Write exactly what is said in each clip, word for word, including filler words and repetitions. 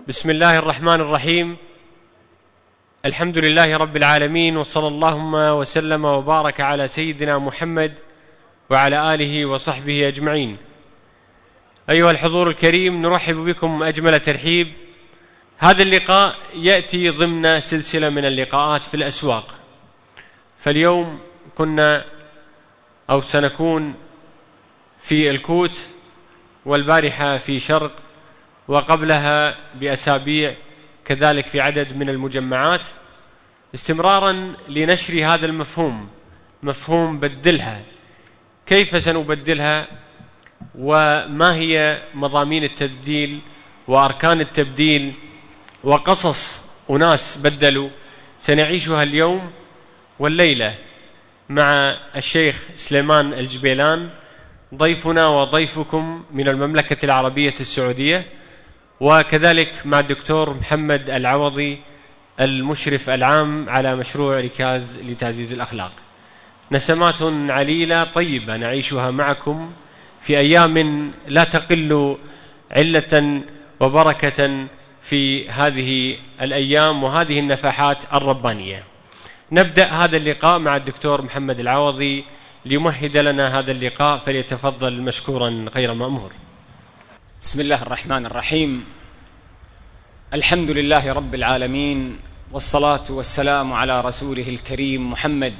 بسم الله الرحمن الرحيم. الحمد لله رب العالمين، وصلى اللهم وسلم وبارك على سيدنا محمد وعلى آله وصحبه أجمعين. أيها الحضور الكريم، نرحب بكم أجمل ترحيب. هذا اللقاء يأتي ضمن سلسلة من اللقاءات في الأسواق. فاليوم كنا أو سنكون في الكوت، والبارحة في شرق، وقبلها بأسابيع كذلك في عدد من المجمعات، استمرارا لنشر هذا المفهوم، مفهوم بدلها. كيف سنبدلها؟ وما هي مضامين التبديل وأركان التبديل وقصص أناس بدلوا؟ سنعيشها اليوم والليلة مع الشيخ سليمان الجبيلان، ضيفنا وضيفكم من المملكة العربية السعودية، وكذلك مع الدكتور محمد العوضي المشرف العام على مشروع ركاز لتعزيز الأخلاق. نسمات عليلة طيبة نعيشها معكم في أيام لا تقل علة وبركة في هذه الأيام وهذه النفحات الربانية. نبدأ هذا اللقاء مع الدكتور محمد العوضي ليمهد لنا هذا اللقاء، فليتفضل مشكورا غير مأمور. بسم الله الرحمن الرحيم. الحمد لله رب العالمين، والصلاة والسلام على رسوله الكريم محمد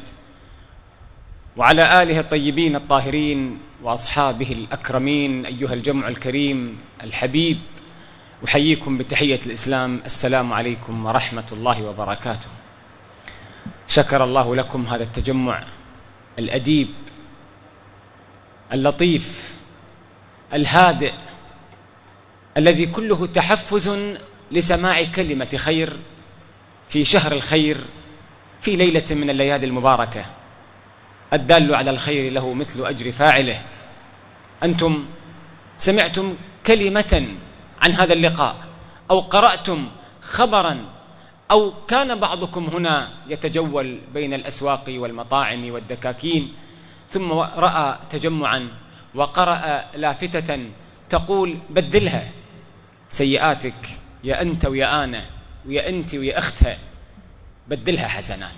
وعلى آله الطيبين الطاهرين وأصحابه الأكرمين. أيها الجمع الكريم الحبيب، أحييكم بتحية الإسلام، السلام عليكم ورحمة الله وبركاته. شكر الله لكم هذا التجمع الأديب اللطيف الهادئ الذي كله تحفز لسماع كلمة خير في شهر الخير، في ليلة من الليالي المباركة. الدال على الخير له مثل أجر فاعله. أنتم سمعتم كلمة عن هذا اللقاء، أو قرأتم خبرا، أو كان بعضكم هنا يتجول بين الأسواق والمطاعم والدكاكين، ثم رأى تجمعا وقرأ لافتة تقول: بدلها سيئاتك يا أنت ويا أنا ويا أنت ويا أختها، بدلها حسنات.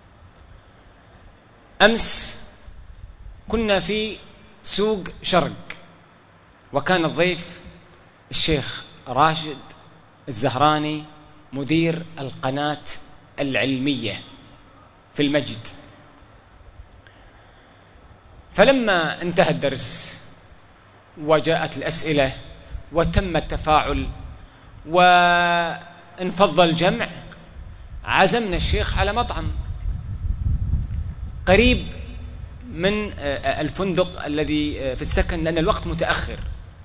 أمس كنا في سوق شرق، وكان الضيف الشيخ راشد الزهراني مدير القناة العلمية في المجد. فلما انتهى الدرس وجاءت الأسئلة وتم التفاعل وانفض الجمع، عزمنا الشيخ على مطعم قريب من الفندق الذي في السكن، لأن الوقت متأخر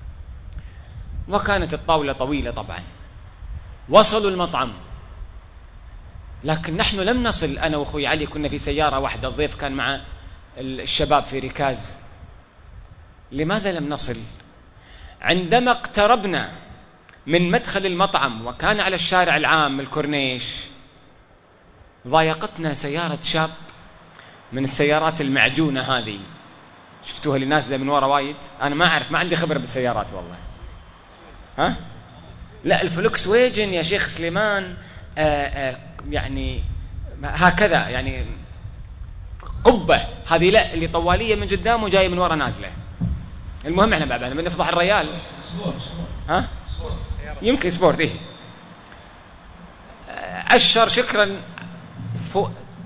وكانت الطاولة طويلة. طبعا وصلوا المطعم، لكن نحن لم نصل. أنا وأخوي علي كنا في سيارة واحدة، الضيف كان مع الشباب في ركاز. لماذا لم نصل؟ عندما اقتربنا من مدخل المطعم وكان على الشارع العام الكورنيش، ضايقتنا سيارة شاب من السيارات المعجونة هذه، شفتوها اللي نازلة من ورا وايد. أنا ما أعرف، ما عندي خبرة بالسيارات والله. ها؟ لا، الفولكس واجن يا شيخ سليمان، آآ آآ يعني هكذا، يعني قبة هذه، لا اللي طوالية من قدام وجاية من ورا نازلة. المهم احنا بعد بنفضح الريال. ها؟ يمكن سبورت. ايه أشر شكرا فوق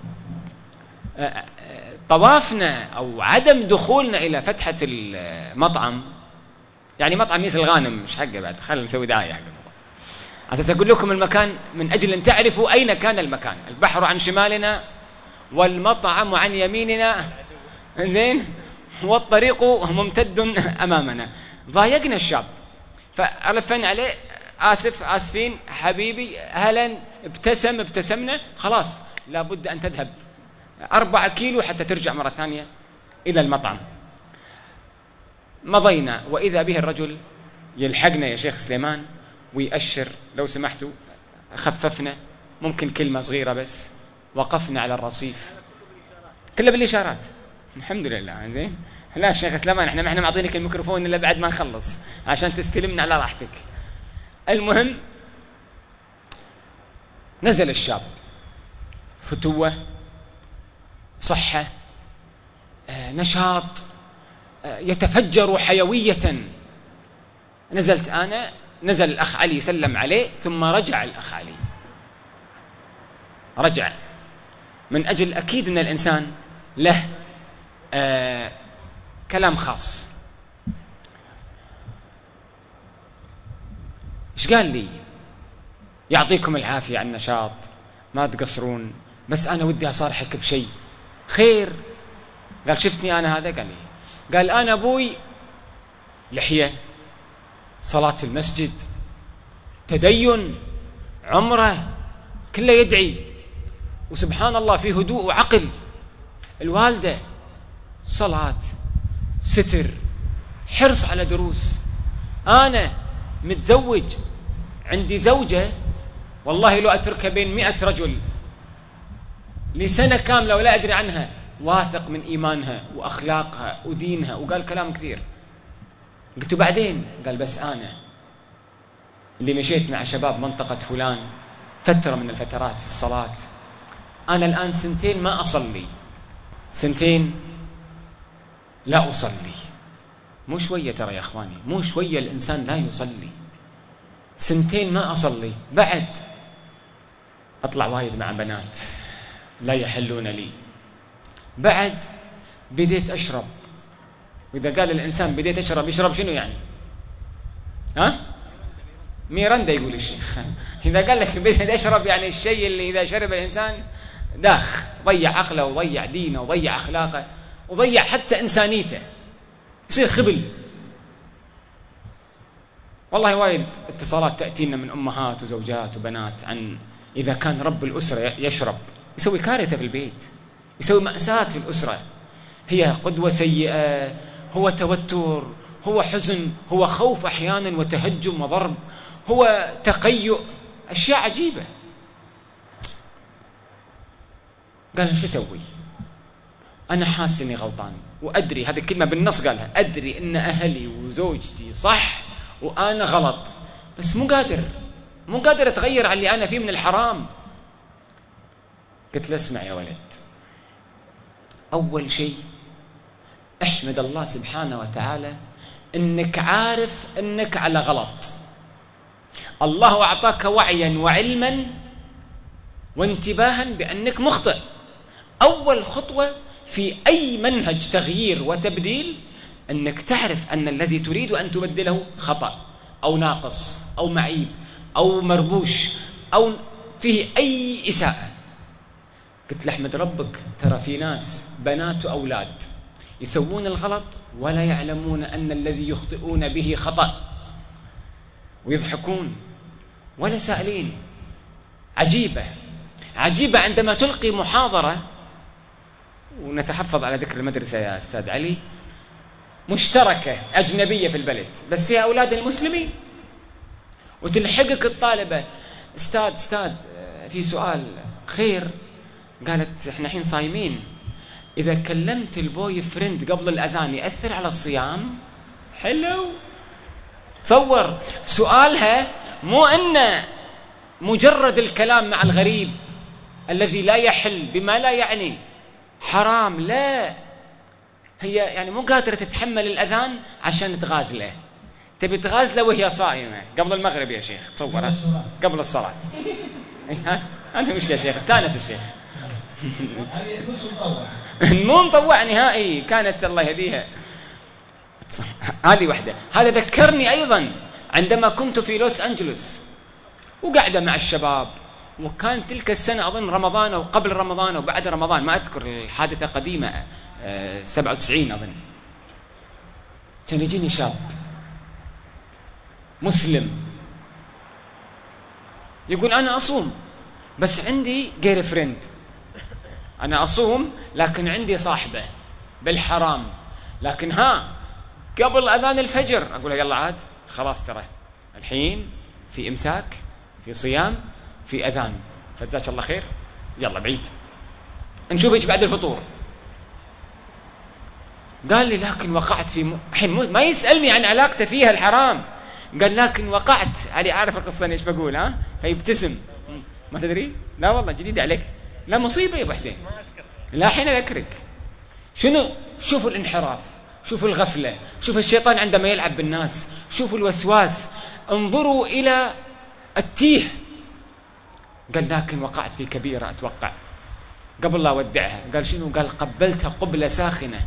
طوافنا أو عدم دخولنا إلى فتحة المطعم. يعني مطعم ياسر الغانم، مش حقه بعد، خلينا نسوي دعاية حق المطعم أساس أقول لكم المكان من أجل أن تعرفوا أين كان المكان. البحر عن شمالنا والمطعم عن يميننا، زين، والطريق ممتد أمامنا. ضايقنا الشاب، فألفنا عليه: آسف آسفين حبيبي، هلا، ابتسم ابتسمنا، خلاص لابد أن تذهب أربعة كيلو حتى ترجع مرة ثانية إلى المطعم. مضينا، وإذا به الرجل يلحقنا يا شيخ سليمان ويأشر: لو سمحتوا خففنا، ممكن كلمة صغيرة بس. وقفنا على الرصيف، كله بالإشارات. الحمد لله. زين، لا شيخ سليمان، احنا ما احنا معطينك الميكروفون الا بعد ما نخلص عشان تستلمنا على راحتك. المهم نزل الشاب، فتوة، صحة، آه، نشاط، آه، يتفجر حيوية. نزلت أنا، نزل الأخ علي سلم عليه، ثم رجع الأخ علي، رجع من أجل أكيد أن الإنسان له آه كلام خاص. إيش قال لي؟ يعطيكم العافية على النشاط، ما تقصرون، بس أنا ودي أصارحك بشيء. خير؟ قال شفتني أنا هذا؟ قال لي، قال أنا أبوي لحية، صلاة في المسجد، تدين، عمره، كله يدعي، وسبحان الله في هدوء وعقل. الوالدة صلاة، ستر، حرص على دروس. أنا متزوج، عندي زوجة والله لو أتركها بين مئة رجل لسنة كاملة ولا أدري عنها، واثق من إيمانها وأخلاقها ودينها. وقال كلام كثير. قلت بعدين؟ قال بس أنا اللي مشيت مع شباب منطقة فلان فترة من الفترات في الصلاة، أنا الآن سنتين ما أصلي، سنتين لا أصلي. مو شوية ترى يا أخواني، مو شوية الإنسان لا يصلي، سنتين ما أصلي. بعد أطلع وايد مع بنات لا يحلون لي. بعد بديت أشرب. وإذا قال الإنسان بديت أشرب، يشرب شنو يعني؟ ها؟ ميرندا يقول الشيخ. إذا قال لك بديت أشرب يعني الشيء اللي إذا شرب الإنسان داخ، ضيع عقله وضيع دينه وضيع أخلاقه وضيع حتى إنسانيته، يصير خبل. والله وايد اتصالات تأتينا من أمهات وزوجات وبنات عن إذا كان رب الأسرة يشرب يسوي كارثة في البيت، يسوي مأساة في الأسرة. هي قدوة سيئة، هو توتر، هو حزن، هو خوف أحيانا وتهجم وضرب، هو تقيؤ، أشياء عجيبة. قال شو أسوي؟ أنا حاسس إني غلطان وأدري، هذه الكلمة بالنص قالها، أدري إن أهلي وزوجتي صح وأنا غلط، بس مو قادر مو قادر أتغير على اللي أنا فيه من الحرام. قلت له اسمع يا ولد، أول شيء احمد الله سبحانه وتعالى إنك عارف إنك على غلط. الله أعطاك وعيا وعلما وانتباها بأنك مخطئ. أول خطوة في أي منهج تغيير وتبديل أنك تعرف أن الذي تريد أن تبدله خطأ أو ناقص أو معيب أو مربوش أو فيه أي إساءة. قلت له احمد ربك، ترى في ناس بنات وأولاد يسوون الغلط ولا يعلمون أن الذي يخطئون به خطأ، ويضحكون ولا سائلين. عجيبة عجيبة عندما تلقي محاضرة، ونتحفظ على ذكر المدرسة يا أستاذ علي، مشتركة أجنبية في البلد بس فيها أولاد المسلمين، وتلحقك الطالبة، أستاذ أستاذ في سؤال خير. قالت احنا حين صايمين، إذا كلمت البوي فريند قبل الأذان يأثر على الصيام؟ حلو. تصور سؤالها مو أن مجرد الكلام مع الغريب الذي لا يحل بما لا يعني حرام، لا، هي يعني مو قادرة تتحمل الأذان عشان تغازله، تبي تغازله وهي صائمة قبل المغرب يا شيخ. تصور قبل الصلاة. هذا مشكلة يا شيخ، استانس الشيخ. مو مطوع نهائي، كانت الله يهديها. هذه واحدة. هذا ذكرني أيضا عندما كنت في لوس أنجلوس وقاعدة مع الشباب، وكان تلك السنة أظن رمضان أو قبل رمضان أو بعد رمضان، ما أذكر، الحادثة قديمة، سبعة وتسعين أظن. كان يجيني شاب مسلم يقول أنا أصوم بس عندي جير فريند، أنا أصوم لكن عندي صاحبة بالحرام، لكن ها قبل أذان الفجر أقول له يلا عاد خلاص، ترى الحين في إمساك، في صيام، في أذان، فجزاك الله خير، يلا بعيد نشوفك بعد الفطور. قال لي لكن وقعت في الحين م... ما يسألني عن علاقته فيها الحرام، قال لكن وقعت علي، عارف القصة ايش بقول؟ ها فيبتسم، ما تدري؟ لا والله جديد عليك. لا مصيبة يا أبو حسين، لا حين أذكرك. شنو؟ شوفوا الانحراف، شوفوا الغفلة، شوفوا الشيطان عندما يلعب بالناس، شوفوا الوسواس، انظروا إلى التيه. قال لكن وقعت في كبيرة أتوقع قبل لا أودعها. قال شنو؟ قال قبلتها قبلة ساخنة،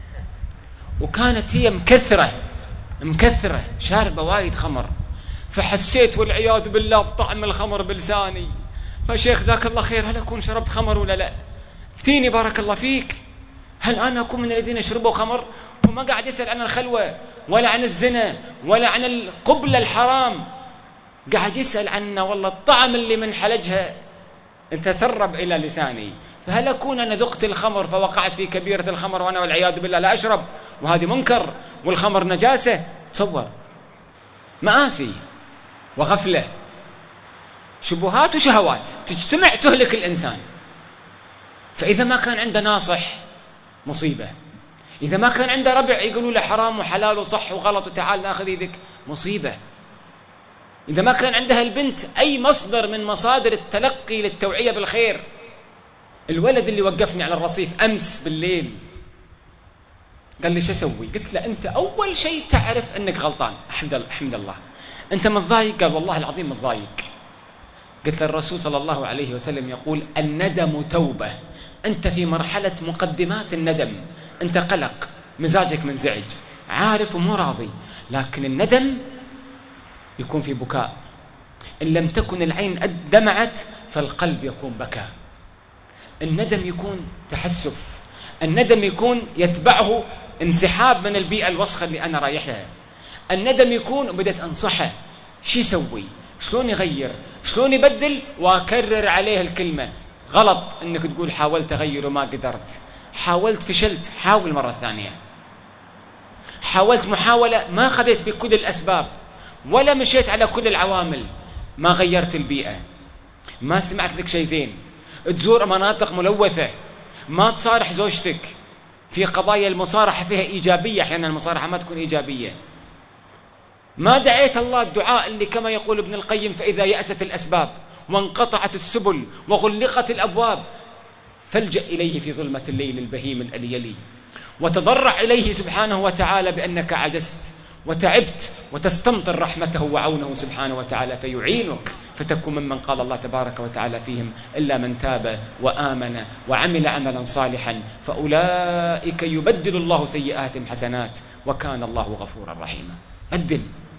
وكانت هي مكثرة مكثرة شاربة وايد خمر، فحسيت والعياذ بالله بطعم الخمر بلساني. فشيخ ذاك الله خير، هل أكون شربت خمر ولا لا؟ افتيني بارك الله فيك، هل أنا أكون من الذين شربوا خمر؟ وما قاعد يسأل عن الخلوة ولا عن الزنا ولا عن القبلة الحرام، قاعد يسأل عن والله الطعم اللي من حلجها تسرب إلى لساني. فهل أكون أنا ذقت الخمر فوقعت في كبيرة الخمر وأنا والعياذ بالله لا أشرب، وهذه منكر والخمر نجاسة؟ تصور مآسي وغفلة، شبهات وشهوات تجتمع تهلك الإنسان. فإذا ما كان عنده ناصح مصيبة، إذا ما كان عنده ربع يقولوا له حرام وحلال وصح وغلط وتعال ناخذ يدك مصيبة، إذا ما كان عندها البنت أي مصدر من مصادر التلقي للتوعية بالخير. الولد اللي وقفني على الرصيف أمس بالليل قال لي شو أسوي؟ قلت له أنت أول شيء تعرف أنك غلطان، أحمد الله أحمد الله. أنت متضايق؟ قال والله العظيم متضايق. قلت له الرسول صلى الله عليه وسلم يقول الندم توبة. أنت في مرحلة مقدمات الندم، أنت قلق، مزاجك منزعج، عارف ومو راضي، لكن الندم يكون في بكاء. إن لم تكن العين دمعت فالقلب يكون بكى. الندم يكون تحسف، الندم يكون يتبعه انسحاب من البيئة الوسخة اللي أنا رايح لها. الندم يكون بدأت أنصحه شو يسوي، شلون يغير، شلون يبدل، وأكرر عليه الكلمة. غلط أنك تقول حاولت أغير وما قدرت، حاولت فشلت، حاول مرة ثانية. حاولت محاولة ما خذيت بكل الأسباب ولا مشيت على كل العوامل، ما غيرت البيئة، ما سمعت لك شيء زين، تزور مناطق ملوثة، ما تصارح زوجتك في قضايا المصارحة فيها إيجابية، أحيانا المصارحة ما تكون إيجابية، ما دعيت الله الدعاء اللي كما يقول ابن القيم فإذا يأست الأسباب وانقطعت السبل وغلقت الأبواب فالجأ إليه في ظلمة الليل البهيم الأليلي، وتضرع إليه سبحانه وتعالى بأنك عجزت وتعبت، وتستمطر رحمته وعونه سبحانه وتعالى فيعينك، فتكون ممن قال الله تبارك وتعالى فيهم إلا من تاب وآمن وعمل عملا صالحا فأولئك يبدل الله سيئاتهم حسنات وكان الله غفورا رحيما. بدل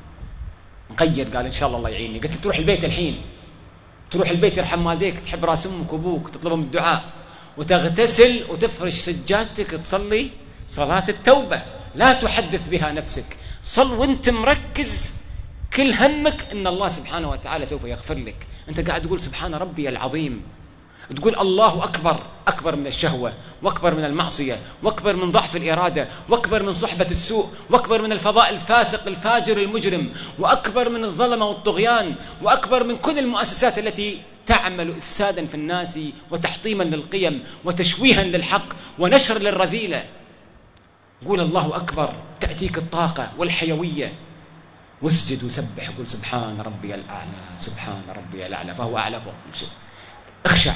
مقيد. قال إن شاء الله الله يعيني. قلت تروح البيت الحين، تروح البيت يرحم والديك، تحب راس أمك وأبوك، تطلبهم الدعاء، وتغتسل وتفرش سجادتك، تصلي صلاة التوبة، لا تحدث بها نفسك، صل وانت مركز كل همك ان الله سبحانه وتعالى سوف يغفر لك. انت قاعد تقول سبحان ربي العظيم، تقول الله اكبر، اكبر من الشهوه، واكبر من المعصيه، واكبر من ضعف الاراده، واكبر من صحبه السوء، واكبر من الفضاء الفاسق الفاجر المجرم، واكبر من الظلمه والطغيان، واكبر من كل المؤسسات التي تعمل افسادا في الناس وتحطيما للقيم وتشويها للحق ونشر للرذيله. قول الله أكبر، تأتيك الطاقة والحيوية، واسجد وسبح، قل سبحان ربي الأعلى، سبحان ربي الأعلى، فهو أعلى فوق كل شيء. اخشع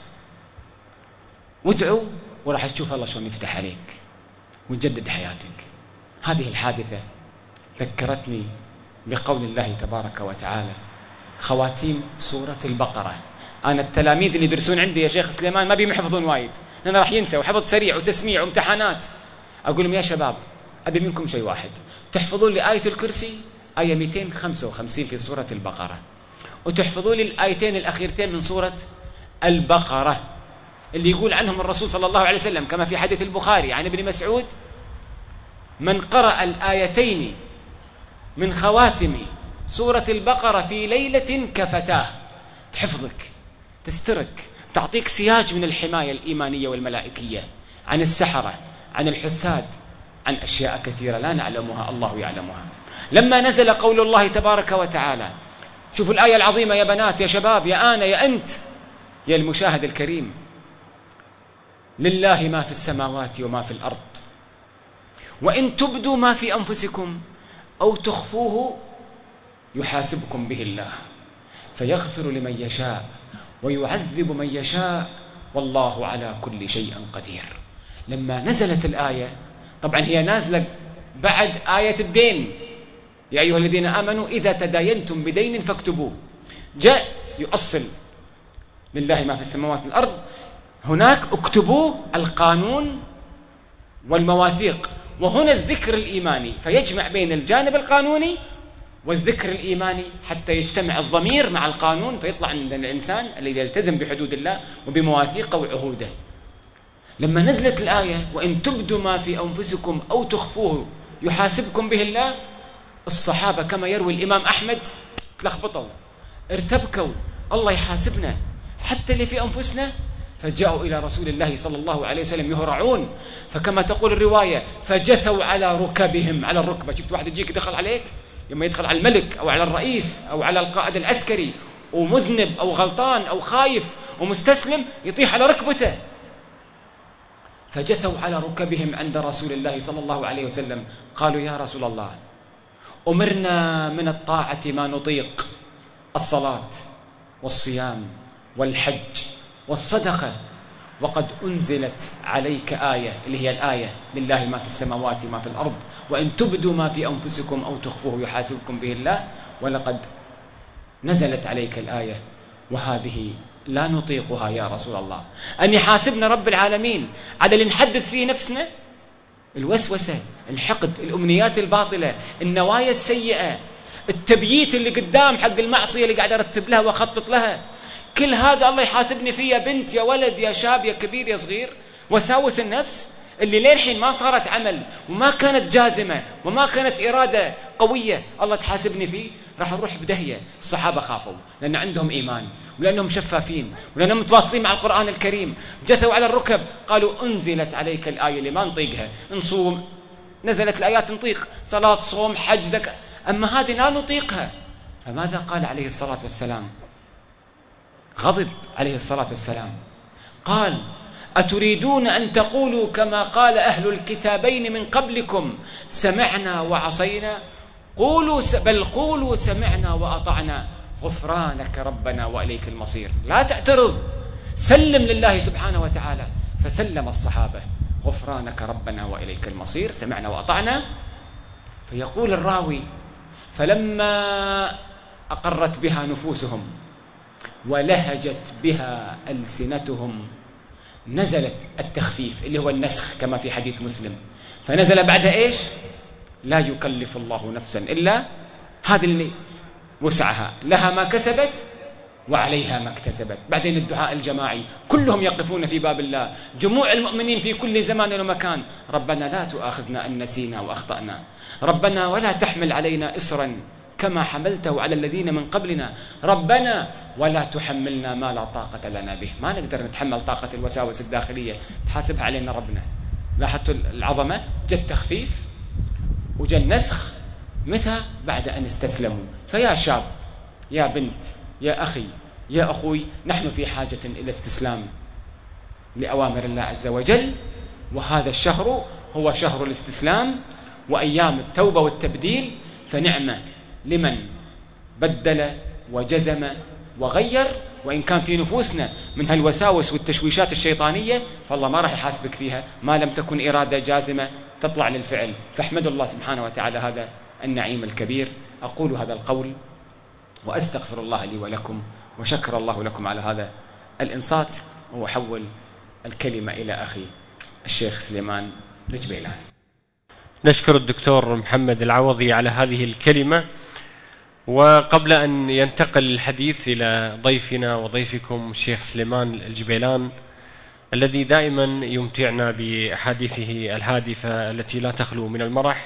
وادعو وراح تشوف الله شلون يفتح عليك ويجدد حياتك. هذه الحادثة ذكرتني بقول الله تبارك وتعالى خواتيم سورة البقرة. أنا التلاميذ اللي يدرسون عندي يا شيخ سليمان ما بيهم يحفظون وايد، لأنه راح ينسى، وحفظ سريع وتسميع وامتحانات. أقول لهم يا شباب أبي منكم شيء واحد، تحفظون لي آية الكرسي آية مئتين وخمسة وخمسين في سورة البقرة، وتحفظوا لي الآيتين الأخيرتين من سورة البقرة اللي يقول عنهم الرسول صلى الله عليه وسلم كما في حديث البخاري عن ابن مسعود: من قرأ الآيتين من خواتم سورة البقرة في ليلة كفتاه. تحفظك، تسترك، تعطيك سياج من الحماية الإيمانية والملائكية عن السحرة، عن الحساد، عن أشياء كثيرة لا نعلمها الله يعلمها. لما نزل قول الله تبارك وتعالى، شوفوا الآية العظيمة يا بنات يا شباب يا أنا يا أنت يا المشاهد الكريم: لله ما في السماوات وما في الأرض وإن تبدوا ما في أنفسكم أو تخفوه يحاسبكم به الله فيغفر لمن يشاء ويعذب من يشاء والله على كل شيء قدير. لما نزلت الآية، طبعا هي نازلة بعد آية الدين، يا أيها الذين آمنوا إذا تداينتم بدين فاكتبوه، جاء يؤصل لله ما في السماوات والأرض، هناك اكتبوه القانون والمواثيق، وهنا الذكر الإيماني، فيجمع بين الجانب القانوني والذكر الإيماني حتى يجتمع الضمير مع القانون، فيطلع عند الإنسان الذي يلتزم بحدود الله وبمواثيقه وعهوده. لما نزلت الآية وإن تبدوا ما في أنفسكم أو تخفوه يحاسبكم به الله، الصحابة كما يروي الإمام أحمد تلخبطوا، ارتبكوا، الله يحاسبنا حتى اللي في أنفسنا، فجاءوا إلى رسول الله صلى الله عليه وسلم يهرعون، فكما تقول الرواية فجثوا على ركبهم، على الركبة. شفت واحد يجيك يدخل عليك، لما يدخل على الملك أو على الرئيس أو على القائد العسكري ومذنب أو غلطان أو خايف ومستسلم، يطيح على ركبته. فجثوا على ركبهم عند رسول الله صلى الله عليه وسلم، قالوا يا رسول الله أمرنا من الطاعة ما نطيق، الصلاة والصيام والحج والصدقة، وقد أنزلت عليك آية، اللي هي الآية لله ما في السماوات وما في الأرض، وإن تبدوا ما في أنفسكم أو تخفوه يحاسبكم به الله، ولقد نزلت عليك الآية وهذه لا نطيقها يا رسول الله. أن يحاسبنا رب العالمين على اللي نحدث فيه نفسنا، الوسوسة، الحقد، الأمنيات الباطلة، النوايا السيئة، التبييت اللي قدام حق المعصية اللي قاعد أرتب لها وأخطط لها، كل هذا الله يحاسبني فيه يا بنت يا ولد يا شاب يا كبير يا صغير. وساوس النفس اللي للحين ما صارت عمل وما كانت جازمة وما كانت إرادة قوية، الله تحاسبني فيه، راح نروح بدهية. الصحابة خافوا لأن عندهم إيمان ولأنهم شفافين ولأنهم متواصلين مع القرآن الكريم، جثوا على الركب، قالوا أنزلت عليك الآية اللي ما نطيقها، نصوم، نزلت الآيات نطيق، صلاة صوم حج زكاة، أما هذه لا نطيقها. فماذا قال عليه الصلاة والسلام؟ غضب عليه الصلاة والسلام، قال أتريدون أن تقولوا كما قال أهل الكتابين من قبلكم سمعنا وعصينا؟ قولوا بل قولوا سمعنا وأطعنا غفرانك ربنا وإليك المصير. لا تعترض، سلم لله سبحانه وتعالى. فسلم الصحابة، غفرانك ربنا وإليك المصير، سمعنا وأطعنا. فيقول الراوي فلما أقرت بها نفوسهم ولهجت بها ألسنتهم نزلت التخفيف اللي هو النسخ كما في حديث مسلم، فنزل بعدها إيش؟ لا يكلف الله نفسا إلا هذه اللي وسعها، لها ما كسبت وعليها ما اكتسبت. بعدين الدعاء الجماعي، كلهم يقفون في باب الله، جموع المؤمنين في كل زمان ومكان، ربنا لا تؤاخذنا إن نسينا وأخطأنا، ربنا ولا تحمل علينا إصرا كما حملته على الذين من قبلنا، ربنا ولا تحملنا ما لا طاقة لنا به. ما نقدر نتحمل طاقة الوساوس الداخلية، تحاسبها علينا ربنا. لاحظتوا العظمة؟ جاء التخفيف وجاء النسخ، متى؟ بعد أن استسلموا. فيا شاب يا بنت يا أخي يا أخوي، نحن في حاجة إلى استسلام لأوامر الله عز وجل، وهذا الشهر هو شهر الاستسلام وأيام التوبة والتبديل، فنعمة لمن بدل وجزم وغير. وإن كان في نفوسنا من هالوساوس والتشويشات الشيطانية، فالله ما راح يحاسبك فيها ما لم تكن إرادة جازمة تطلع للفعل. فاحمدوا الله سبحانه وتعالى هذا النعيم الكبير. أقول هذا القول وأستغفر الله لي ولكم، وشكر الله لكم على هذا الإنصات، وأحول الكلمة إلى أخي الشيخ سليمان الجبيلان. نشكر الدكتور محمد العوضي على هذه الكلمة. وقبل أن ينتقل الحديث إلى ضيفنا وضيفكم الشيخ سليمان الجبيلان الذي دائما يمتعنا بأحاديثه الهادفة التي لا تخلو من المرح،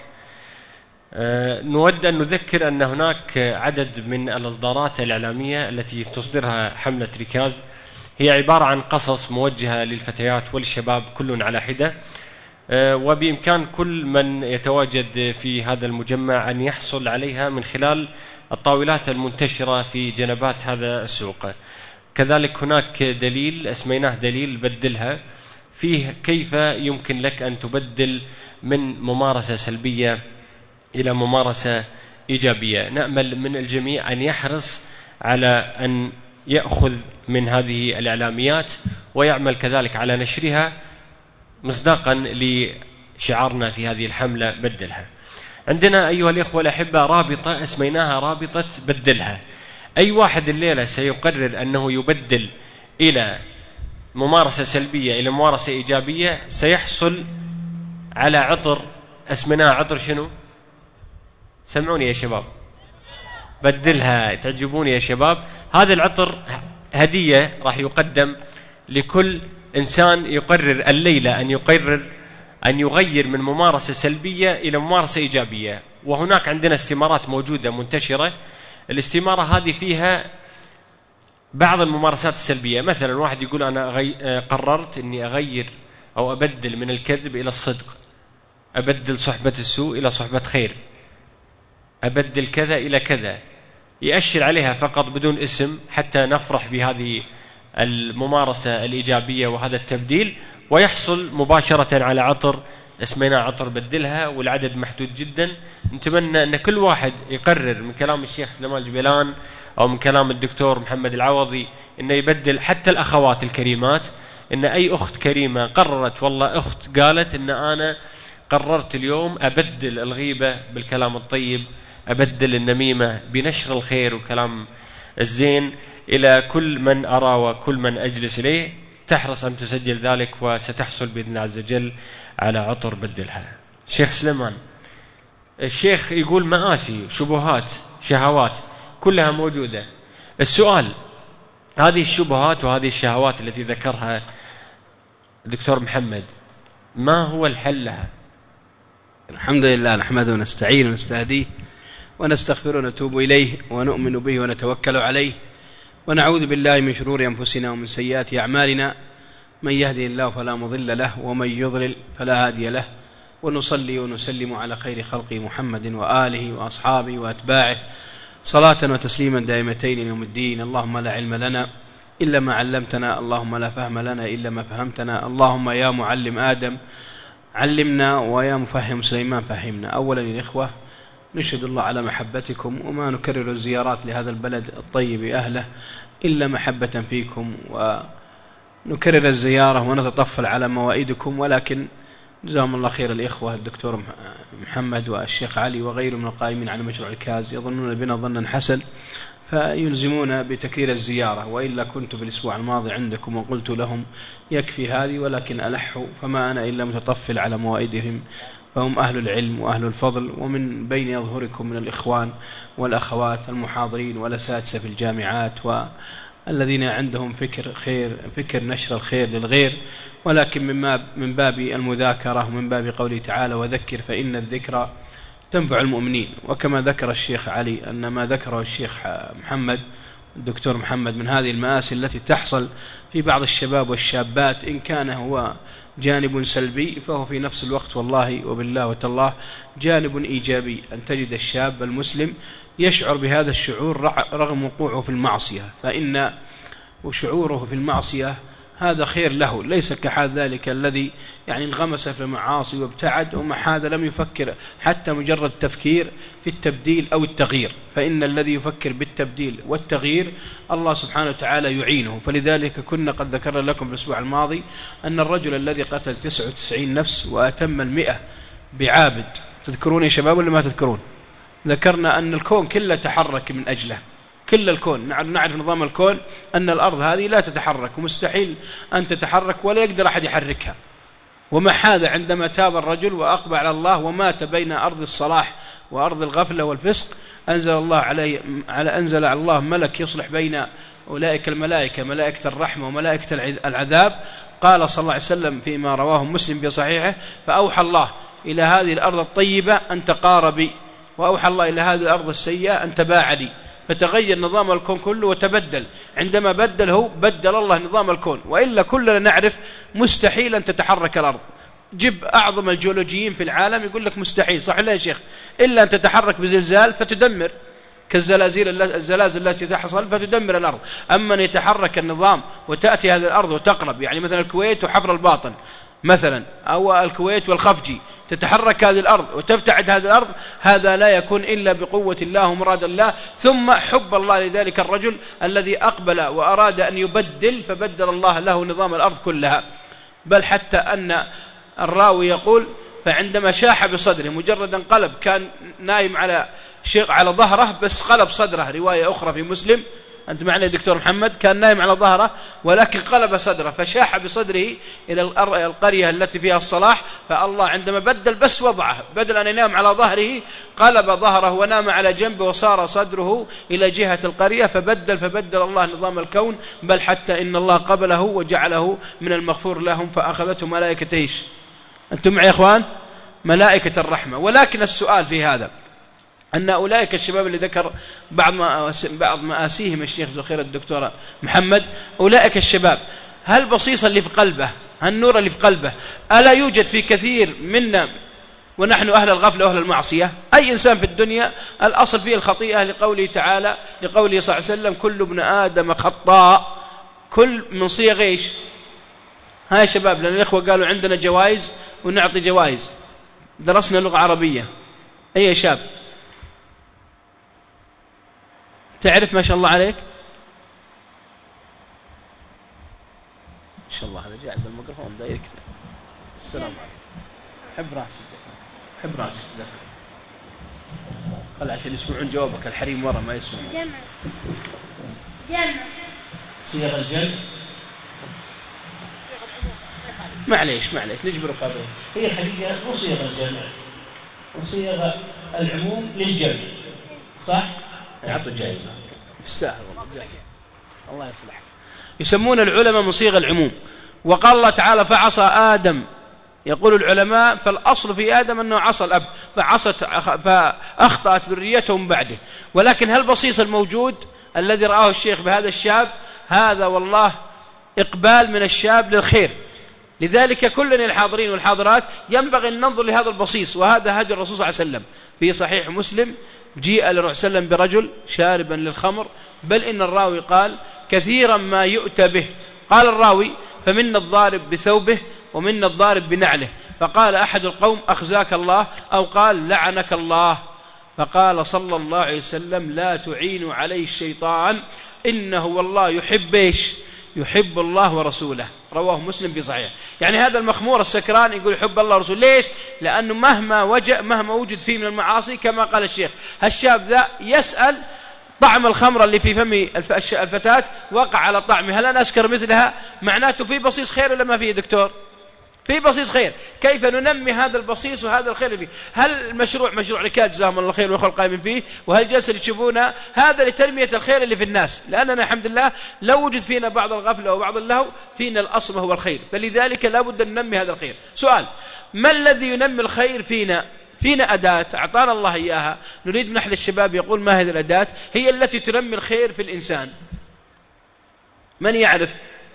نود أن نذكر أن هناك عدد من الإصدارات الإعلامية التي تصدرها حملة ركاز، هي عبارة عن قصص موجهة للفتيات والشباب كل على حدة، وبإمكان كل من يتواجد في هذا المجمع أن يحصل عليها من خلال الطاولات المنتشرة في جنبات هذا السوق. كذلك هناك دليل اسميناه دليل بدلها، فيه كيف يمكن لك أن تبدل من ممارسة سلبية إلى ممارسة إيجابية. نأمل من الجميع أن يحرص على أن يأخذ من هذه الإعلاميات ويعمل كذلك على نشرها مصداقا لشعارنا في هذه الحملة بدلها. عندنا أيها الإخوة الأحبة رابطة اسميناها رابطة بدلها. أي واحد الليلة سيقرر أنه يبدل إلى ممارسة سلبية إلى ممارسة إيجابية سيحصل على عطر اسمناه عطر شنو؟ سمعوني يا شباب، بدلها. تعجبوني يا شباب. هذا العطر هدية راح يقدم لكل إنسان يقرر الليلة أن يقرر أن يغير من ممارسة سلبية إلى ممارسة إيجابية. وهناك عندنا استمارات موجودة منتشرة. الاستمارة هذه فيها بعض الممارسات السلبية. مثلا واحد يقول أنا أغي... قررت أني أغير أو أبدل من الكذب إلى الصدق، أبدل صحبة السوء إلى صحبة خير، أبدل كذا إلى كذا، يأشر عليها فقط بدون اسم حتى نفرح بهذه الممارسة الإيجابية وهذا التبديل، ويحصل مباشرة على عطر اسميناه عطر بدلها، والعدد محدود جدا. نتمنى أن كل واحد يقرر من كلام الشيخ سليمان الجبيلان أو من كلام الدكتور محمد العوضي أنه يبدل. حتى الأخوات الكريمات، أن أي أخت كريمة قررت، والله أخت قالت أن أنا قررت اليوم أبدل الغيبة بالكلام الطيب، أبدل النميمة بنشر الخير وكلام الزين إلى كل من أرى وكل من أجلس إليه، تحرص أن تسجل ذلك وستحصل بإذن الله عز وجل على عطر بدلها. شيخ سليمان، الشيخ يقول مآسي، شبهات، شهوات كلها موجودة. السؤال، هذه الشبهات وهذه الشهوات التي ذكرها الدكتور محمد ما هو الحل لها؟ الحمد لله، نحمده ونستعين ونستهديه ونستغفره ونتوب إليه ونؤمن به ونتوكل عليه ونعوذ بالله من شرور أنفسنا ومن سيئات أعمالنا، من يهدي الله فلا مضل له ومن يضلل فلا هادي له، ونصلي ونسلم على خير خلقه محمد وآله وأصحابه وأتباعه صلاة وتسليما دائمتين يوم الدين. اللهم لا علم لنا إلا ما علمتنا، اللهم لا فهم لنا إلا ما فهمتنا، اللهم يا معلم آدم علمنا ويا مفهم سليمان فهمنا. أولا يا إخوة، نشهد الله على محبتكم، وما نكرر الزيارات لهذا البلد الطيب أهله إلا محبة فيكم، ونكرر الزيارة ونتطفل على موائدكم. ولكن جزاهم الله خير الإخوة الدكتور محمد والشيخ علي وغيرهم من القائمين على مشروع الكاز يظنون بنا ظنا حسن فيلزمون بتكرير الزيارة، وإلا كنت بالأسبوع الماضي عندكم وقلت لهم يكفي هذه، ولكن ألحوا، فما أنا إلا متطفل على موائدهم، فهم أهل العلم وأهل الفضل، ومن بين يظهركم من الإخوان والأخوات المحاضرين والأساتذة في الجامعات والذين عندهم فكر خير، فكر نشر الخير للغير، ولكن من باب المذاكرة ومن باب قوله تعالى وذكر فإن الذكرى تنفع المؤمنين. وكما ذكر الشيخ علي أن ما ذكره الشيخ محمد الدكتور محمد من هذه المآسي التي تحصل في بعض الشباب والشابات، إن كان هو جانب سلبي فهو في نفس الوقت والله وبالله وتالله جانب إيجابي، أن تجد الشاب المسلم يشعر بهذا الشعور رغم وقوعه في المعصية، فإن وشعوره في المعصية هذا خير له، ليس كحال ذلك الذي يعني انغمس في المعاصي وابتعد ومع هذا لم يفكر حتى مجرد تفكير في التبديل أو التغيير. فإن الذي يفكر بالتبديل والتغيير الله سبحانه وتعالى يعينه. فلذلك كنا قد ذكرنا لكم في الأسبوع الماضي أن الرجل الذي قتل تسعة وتسعين نفس وأتم المئة بعابد، تذكرون يا شباب ولا ما تذكرون؟ ذكرنا أن الكون كله تحرك من أجله، كل الكون، نعرف نظام الكون أن الأرض هذه لا تتحرك ومستحيل أن تتحرك ولا يقدر أحد يحركها. ومع هذا عندما تاب الرجل وأقبل على الله ومات بين أرض الصلاح وأرض الغفلة والفسق، أنزل الله عليه على أنزل على الله ملك يصلح بين أولئك الملائكة، ملائكة الرحمة وملائكة العذاب. قال صلى الله عليه وسلم فيما رواه مسلم في صحيحه: فأوحى الله إلى هذه الأرض الطيبة أن تقاربي، وأوحى الله إلى هذه الأرض السيئة أن تباعدي. فتغير نظام الكون كله وتبدل. عندما بدل هو بدل الله نظام الكون، وإلا كلنا نعرف مستحيل أن تتحرك الأرض. جب أعظم الجيولوجيين في العالم يقول لك مستحيل، صح لا يا شيخ؟ إلا أن تتحرك بزلزال فتدمر، كالزلازل الزلازل التي تحصل فتدمر الأرض. أما أن يتحرك النظام وتأتي هذه الأرض وتقرب، يعني مثلا الكويت وحفر الباطن مثلا، أو الكويت والخفجي تتحرك هذه الأرض وتبتعد هذه الأرض، هذا لا يكون إلا بقوة الله ومراد الله، ثم حب الله لذلك الرجل الذي أقبل وأراد أن يبدل فبدل الله له نظام الأرض كلها. بل حتى أن الراوي يقول فعندما شاح بصدره مجرد انقلب، كان نايم على شيء على ظهره بس قلب صدره، رواية أخرى في مسلم، أنت معنا يا دكتور محمد، كان نايم على ظهره ولكن قلب صدره فشاح بصدره إلى القرية التي فيها الصلاح، فالله عندما بدل بس وضعه، بدل أن ينام على ظهره قلب ظهره ونام على جنبه وصار صدره إلى جهة القرية، فبدل فبدل الله نظام الكون. بل حتى إن الله قبله وجعله من المغفور لهم، فأخذته ملائكة إيش؟ أنتم معي يا إخوان؟ ملائكة الرحمة. ولكن السؤال في هذا أن أولئك الشباب اللي ذكر بعض ما بعض مآسيهم الشيخ زخير الدكتور محمد، أولئك الشباب هل بصيص اللي في قلبه، هالنور اللي في قلبه ألا يوجد في كثير منا ونحن أهل الغفلة وأهل المعصية؟ أي إنسان في الدنيا الأصل فيه الخطيئة، لقوله تعالى لقوله صلى الله عليه وسلم كل ابن آدم خطاء، كل من صيغ إيش؟ ها يا شباب، لأن الإخوة قالوا عندنا جوائز ونعطي جوائز، درسنا لغة عربية. أي يا شاب تعرف ما شاء الله عليك؟ ما شاء الله، هذا جاء عند الميكروفون داير كذا. السلام عليكم. حب راسك، حب راسك خل عشان يسمعون جوابك، الحريم ورا ما يسمعون. جمع جمع صيغ الجمع، معليش معليش نجبر قبل، هي حقيقة مو صيغ الجمع، وصيغ العموم للجمع، صح؟ يعطوا جائزة يستاهل والله، الله يصلحك. يسمون العلماء من صيغ العموم. وقال الله تعالى فعصى آدم، يقول العلماء فالأصل في آدم أنه عصى الأب فعصت فأخطأت ذريته من بعده. ولكن هل بصيص الموجود الذي رآه الشيخ بهذا الشاب، هذا والله إقبال من الشاب للخير. لذلك كلنا الحاضرين والحاضرات ينبغي أن ننظر لهذا البصيص، وهذا هدي الرسول صلى الله عليه وسلم. في صحيح مسلم جيء للرسول صلى الله عليه وسلم برجل شاربا للخمر، بل إن الراوي قال كثيرا ما يؤتى به، قال الراوي فمنا الضارب بثوبه ومنا الضارب بنعله، فقال أحد القوم أخزاك الله، أو قال لعنك الله، فقال صلى الله عليه وسلم لا تعين عليه الشيطان إنه والله يحب إيش؟ يحب الله ورسوله. رواه مسلم بصحيح. يعني هذا المخمور السكران يقول يحب الله ورسوله، ليش؟ لأنه مهما وجد مهما وجد فيه من المعاصي كما قال الشيخ، هالشاب ذا يسأل طعم الخمر اللي في فم الفتاة وقع على طعمه، هل أنا أسكر مثلها؟ معناته في بصيص خير ولا ما فيه دكتور؟ في بصيص خير. كيف ننمي هذا البصيص وهذا الخير اللي فيه؟ هل المشروع مشروع ركاد جزاهم الله خير والأخوة القائمين فيه، وهل جالس اللي تشوفونه هذا لتنمية الخير اللي في الناس؟ لأننا الحمد لله لو وجد فينا بعض الغفلة وبعض اللهو فينا الأصل هو الخير، فلذلك لا بد أن ننمي هذا الخير. سؤال: ما الذي ينمي الخير فينا؟ فينا أداة أعطانا الله إياها، نريد نحل الشباب يقول ما هذه الأداة هي التي تنمي الخير في الإنسان؟ من يعرف؟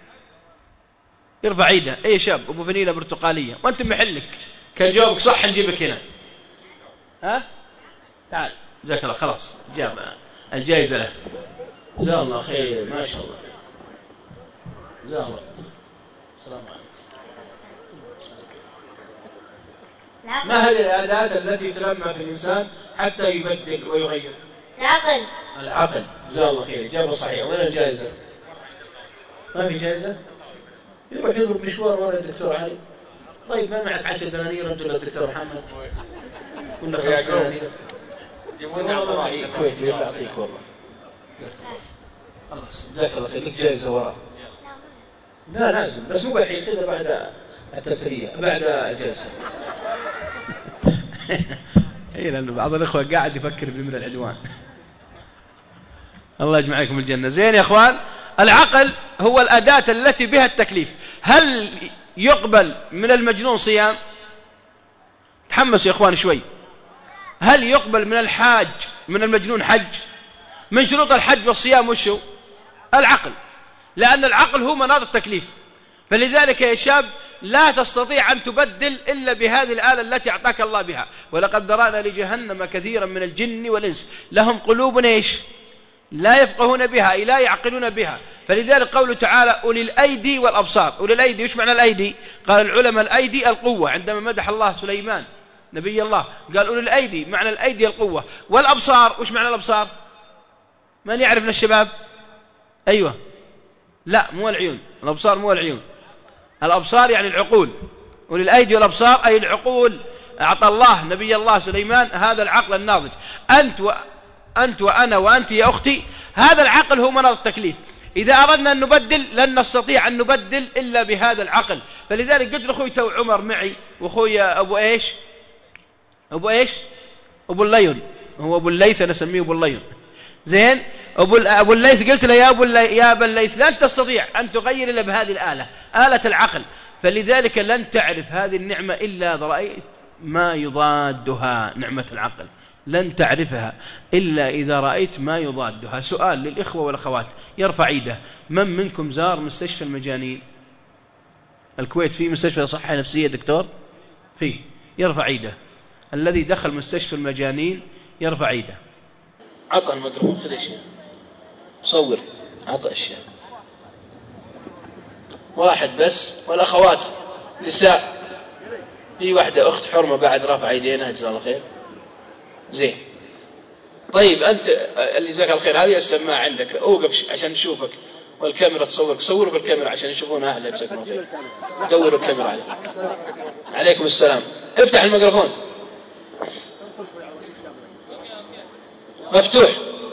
يرفع ايده. اي شاب ابو فنيله برتقاليه وانت محلك، كان جاوبك صح نجيبك هنا. ها تعال جزاك الله، خلاص جاب الجائزه له، جزاه الله خير ما شاء الله، جزاه الله. السلام عليكم. ما هذه الاداه التي تنمى في الانسان حتى يبدل ويغير؟ العقل. العقل، جزاه الله خير، اجابه صحيحه. وين الجائزه؟ ما في جائزه؟ يروح يضرب مشوار ورا الدكتور علي. طيب ما معك عشر دنانير انت ولا الدكتور محمد؟ ولا خمس دنانير؟ جيبوني اعطيك كويس، يبقى اعطيك والله. خلاص جزاك الله خير، لك جائزه ورا. لا لازم، بس مو الحين كذا بعد التفريه بعد الجلسه. اي لانه بعض الاخوه قاعد يفكر بنمر العدوان. الله يجمعكم الجنه. زين يا اخوان، العقل هو الأداة التي بها التكليف. هل يقبل من المجنون صيام؟ تحمسوا يا إخوان شوي. هل يقبل من الحاج من المجنون حج؟ من شروط الحج والصيام وشو؟ العقل، لأن العقل هو مناط التكليف. فلذلك يا شاب لا تستطيع أن تبدل إلا بهذه الآلة التي أعطاك الله بها. ولقد ذرأنا لجهنم كثيرا من الجن والإنس لهم قلوب إيش؟ لا يفقهون بها، لا يعقلون بها. فلذلك قوله تعالى أولي الأيدي والأبصار. أولي الأيدي، وش معنى الأيدي؟ قال العلماء الأيدي القوة، عندما مدح الله سليمان نبي الله. قال أولي الأيدي، معنى الأيدي القوة. والأبصار، وش معنى الأبصار؟ من يعرف من الشباب؟ أيوة، لا مو العيون، الأبصار مو العيون، الأبصار يعني العقول. أولي الأيدي والأبصار أي العقول. أعطى الله نبي الله سليمان هذا العقل الناضج. أنت و... أنت وأنا وأنت يا أختي، هذا العقل هو مناط التكليف. إذا أردنا أن نبدل لن نستطيع أن نبدل إلا بهذا العقل. فلذلك قلت لأخوي تو عمر معي، وأخوي أبو إيش أبو إيش أبو الليث، هو أبو الليث، أنا أسميه أبو الليث. زين، أبو, أبو الليث قلت له يا أبو الليث، يا أبو الليث لن تستطيع أن تغير إلا بهذه الآلة، آلة العقل. فلذلك لن تعرف هذه النعمة إلا إذا رأيت ما يضادها. نعمة العقل لن تعرفها إلا إذا رأيت ما يضادها. سؤال للإخوة والأخوات يرفع ايده، من منكم زار مستشفى المجانين؟ الكويت فيه مستشفى صحة نفسية دكتور؟ فيه، يرفع ايده. الذي دخل مستشفى المجانين يرفع ايده. عطى الميكروفون، خذ اشياء، صور، عطى اشياء. واحد بس. والأخوات نساء، في واحدة أخت حرمة بعد رافع ايدينها، جزاها الله خير. زين، طيب أنت اللي جزاك الخير، هذه السماعة عندك، أوقف عشان نشوفك والكاميرا تصورك. صوروا بالكاميرا عشان يشوفون أهلك، جزاك الله خير. دوروا الكاميرا عليك. عليكم السلام. افتح الميكروفون. مفتوح.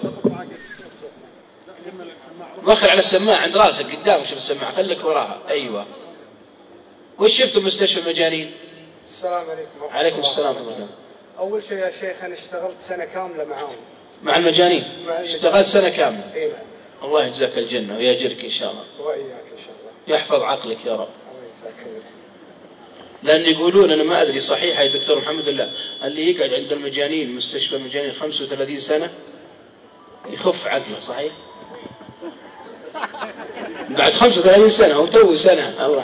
وخر على السماعة عند راسك قدامك، شوف السماعة، خليك وراها. أيوة. وش شفتوا مستشفى المجانين؟ السلام عليكم. عليكم السلام ورحمة الله. أول شيء يا شيخ أنا اشتغلت سنة كاملة معاهم، مع المجانين. مع اشتغلت سنة كاملة. اي نعم. الله يجزاك الجنة ويجرك إن شاء الله. وإياك إن شاء الله. يحفظ عقلك يا رب. الله يجزاك خير. لأن يقولون، أنا ما أدري صحيح يا دكتور محمد الله، اللي يقعد عند المجانين مستشفى المجانين خمسة وثلاثين سنة يخف عقله، صحيح؟ بعد خمسة وثلاثين سنة هو تو سنة. الله.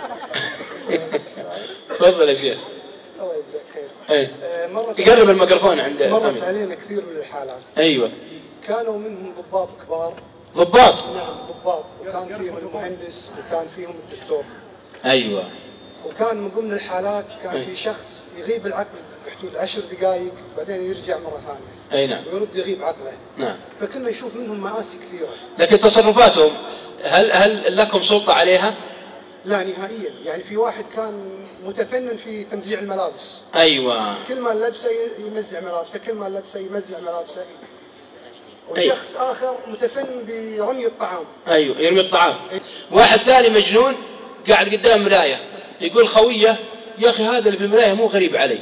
تفضل يا شيخ. الله يجزاك خير. ايه. يقرب الميكروفون عند. مرت علينا كثير من الحالات. ايوه. كانوا منهم ضباط كبار. ضباط؟ نعم ضباط، وكان فيهم المهندس وكان فيهم الدكتور. ايوه. وكان من ضمن الحالات كان أيه. في شخص يغيب العقل بحدود عشر دقائق بعدين يرجع مرة ثانية. اي نعم. ويرد يغيب عقله. نعم. فكنا نشوف منهم مآسي كثيرة. لكن تصرفاتهم هل هل لكم سلطة عليها؟ لا نهائيا. يعني في واحد كان متفنن في تمزيع الملابس. ايوه. كل ما لبسه يمزع ملابسه، كل ما لبسه يمزع ملابسه. وشخص أيوة. آخر متفنن برمي الطعام. ايوه، يرمي الطعام. أيوة. واحد ثاني مجنون قاعد قدام مراية يقول خويه يا أخي هذا اللي في المراية مو غريب علي.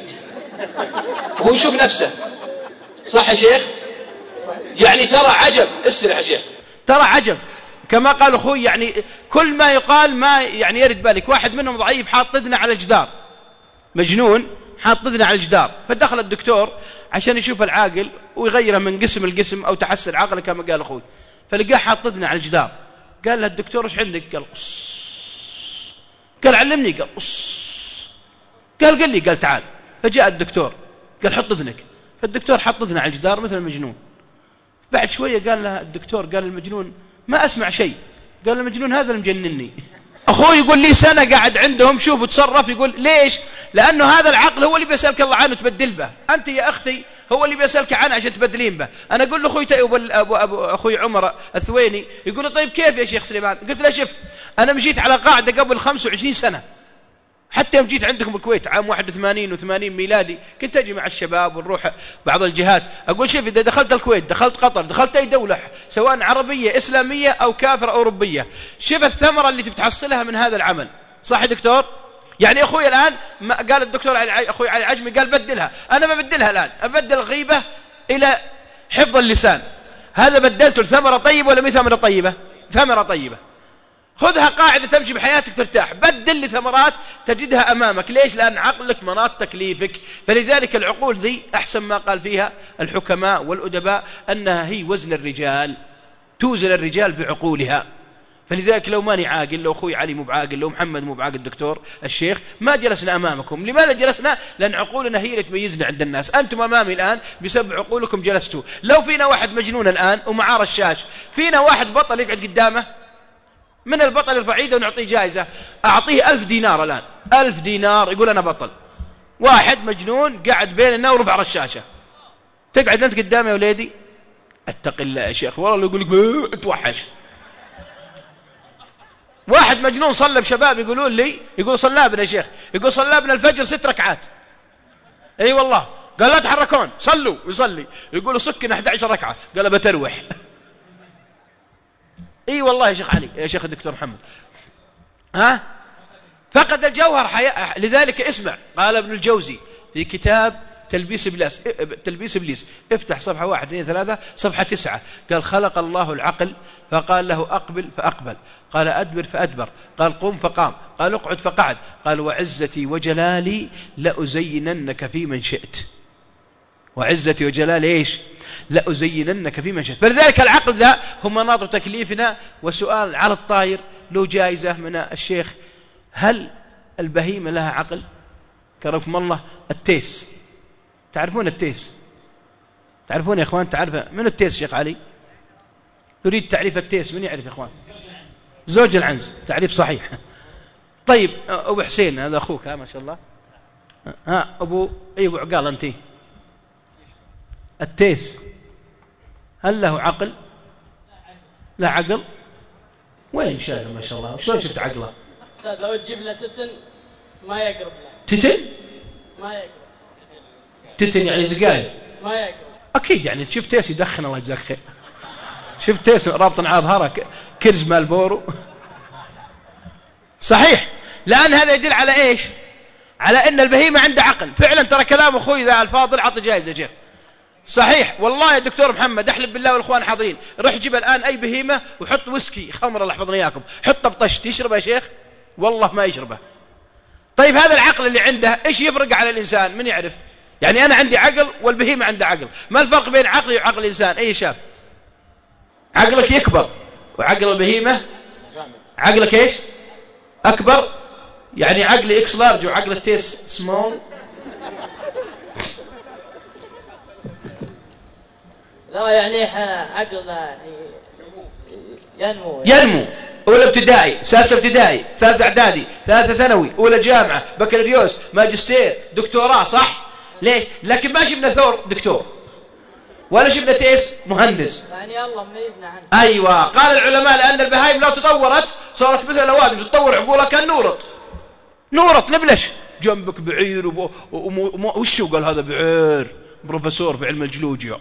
وهو يشوف نفسه. صح يا شيخ؟ صحيح. يعني ترى عجب. استرح يا شيخ. ترى عجب كما قال أخوي، يعني كل ما يقال ما يعني يرد بالك. واحد منهم ضعيف حاط اذنه على الجدار، مجنون حاط اذنه على الجدار، فدخل الدكتور عشان يشوف العاقل ويغيره من قسم لقسم أو تحسن عقله كما قال أخوي، فلقاه حاط اذنه على الجدار. قال له الدكتور ايش عندك؟ قال قص. قال علمني. قال قص. قال قل لي. قال تعال. فجاء الدكتور قال حط اذنك، فالدكتور حط اذنه على الجدار مثل المجنون. بعد شوية قال له الدكتور، قال المجنون ما أسمع شيء. قال المجنون هذا المجنني. أخوي يقول لي سنة قاعد عندهم، شوف تصرف. يقول ليش؟ لأنه هذا العقل هو اللي بيسألك الله عنه تبدل به. أنت يا أختي هو اللي بيسألك عنه عشان تبدلين به. أنا أقول له أخوي أبو, أبو, أبو أخوي عمر الثويني يقول له طيب كيف يا شيخ سليمان؟ قلت له شوف أنا مشيت على قاعدة قبل خمسة وعشرين سنة، حتى يوم جيت عندكم الكويت عام واحد وثمانين وثمانين ميلادي كنت أجي مع الشباب ونروح بعض الجهات. أقول شوف إذا دخلت الكويت، دخلت قطر، دخلت أي دولة سواء عربية إسلامية أو كافرة أوروبية، شوف الثمرة اللي تحصلها من هذا العمل. صح يا دكتور؟ يعني أخوي الآن ما قال الدكتور علي أخوي علي العجمي قال بدلها، أنا ببدلها الآن، أبدل الغيبة إلى حفظ اللسان. هذا بدلته الثمرة طيبة ولا مي ثمرة طيبة؟ ثمرة طيبة. خذها قاعدة تمشي بحياتك ترتاح، بدل لثمرات تجدها أمامك. ليش؟ لأن عقلك مناط تكليفك. فلذلك العقول ذي أحسن ما قال فيها الحكماء والأدباء أنها هي وزن الرجال، توزن الرجال بعقولها. فلذلك لو ماني عاقل، لو أخوي علي مو بعاقل، لو محمد مو بعاقل، الدكتور الشيخ، ما جلسنا أمامكم. لماذا جلسنا؟ لأن عقولنا هي اللي تميزنا عند الناس. أنتم أمامي الآن بسبب عقولكم جلستوا. لو فينا واحد مجنون الآن ومعاه رشاش، فينا واحد بطل يقعد قدامه، من البطل يرفع ايده ونعطيه جائزة. أعطيه ألف دينار الآن، ألف دينار، يقول أنا بطل. واحد مجنون قاعد بيننا ورفع رشاشة، تقعد أنت قدامي يا وليدي؟ اتق الله يا شيخ، والله يقول لك اتوحش. واحد مجنون صلى بشباب يقولون لي، يقول صلى بنا يا شيخ، يقول صلى بنا الفجر ست ركعات. اي أيوة والله، قال لا تحركون صلوا، ويصلي يقولوا سكن أحد عشر ركعة، قال بتروح. اي أيوة والله يا شيخ علي، يا شيخ الدكتور محمد، ها فقد الجوهر حياء. لذلك اسمع، قال ابن الجوزي في كتاب تلبيس إبليس، تلبيس إبليس، افتح صفحة واحد اثنين ثلاثة صفحة تسعة، قال خلق الله العقل فقال له أقبل فأقبل، قال أدبر فأدبر، قال قم فقام، قال اقعد فقعد، قال وعزتي وجلالي لأزيننك في من شئت. وعزتي وجلالي إيش؟ لأزيننك في من شئت. فلذلك العقل ذا هم مناط تكليفنا. وسؤال على الطاير له جائزة من الشيخ، هل البهيمة لها عقل؟ كرمكم الله التيس، تعرفون التيس؟ تعرفون يا إخوان؟ تعرف من التيس شيخ علي؟ يريد تعريف التيس، من يعرف يا إخوان؟ زوج العنز، تعريف صحيح. طيب أبو حسين هذا أخوك، ها ما شاء الله، ها أبو أي أبو عقال أنت، التيس هل له عقل؟ لا عقل؟ وين شايفه ما شاء الله؟ شلون شفت عقله؟ أستاذ لو تجيب له تتن ما يقرب له. تتن؟ ما يقرب. تتن يعني زقاير؟ ما يقرب. أكيد يعني تشوف تيس يدخن، الله يجزاك خير. شفت تيس رابط على ظهره كرز مالبورو. صحيح، لأن هذا يدل على إيش؟ على أن البهيمة عنده عقل فعلا. ترى كلام أخوي ذا الفاضل عطي جائزة شيخ. صحيح والله يا دكتور محمد، أحلف بالله والإخوان حاضرين، روح جيب الآن أي بهيمة وحط ويسكي خمر الله يحفظنا إياكم، حطه بطشت، يشربه يا شيخ؟ والله ما يشربه. طيب هذا العقل اللي عنده إيش يفرق على الإنسان؟ من يعرف؟ يعني أنا عندي عقل والبهيمة عنده عقل، ما الفرق بين عقلي وعقل الإنسان؟ أي شاب عقلك يكبر وعقل البهيمة عقلك إيش؟ أكبر. يعني عقلي إكس لارج وعقل التيس سمول. لا يعني عقلنا ينمو ينمو. أولى ابتدائي، سادسة ابتدائي، ثالثة إعدادي، ثالثة ثانوي، أولى جامعة، بكالوريوس، ماجستير، دكتوراه، صح؟ ليش؟ لكن ما شفنا ثور دكتور ولا شفنا تيس مهندس. يعني الله ميزنا عنه. أيوة، قال العلماء لأن البهايم لو تطورت صارت مثل الأوادم، تتطور عقولها كان نورط نورط نبلش جنبك بعير وب... وم... وشو قال هذا بعير بروفيسور في علم الجيولوجيا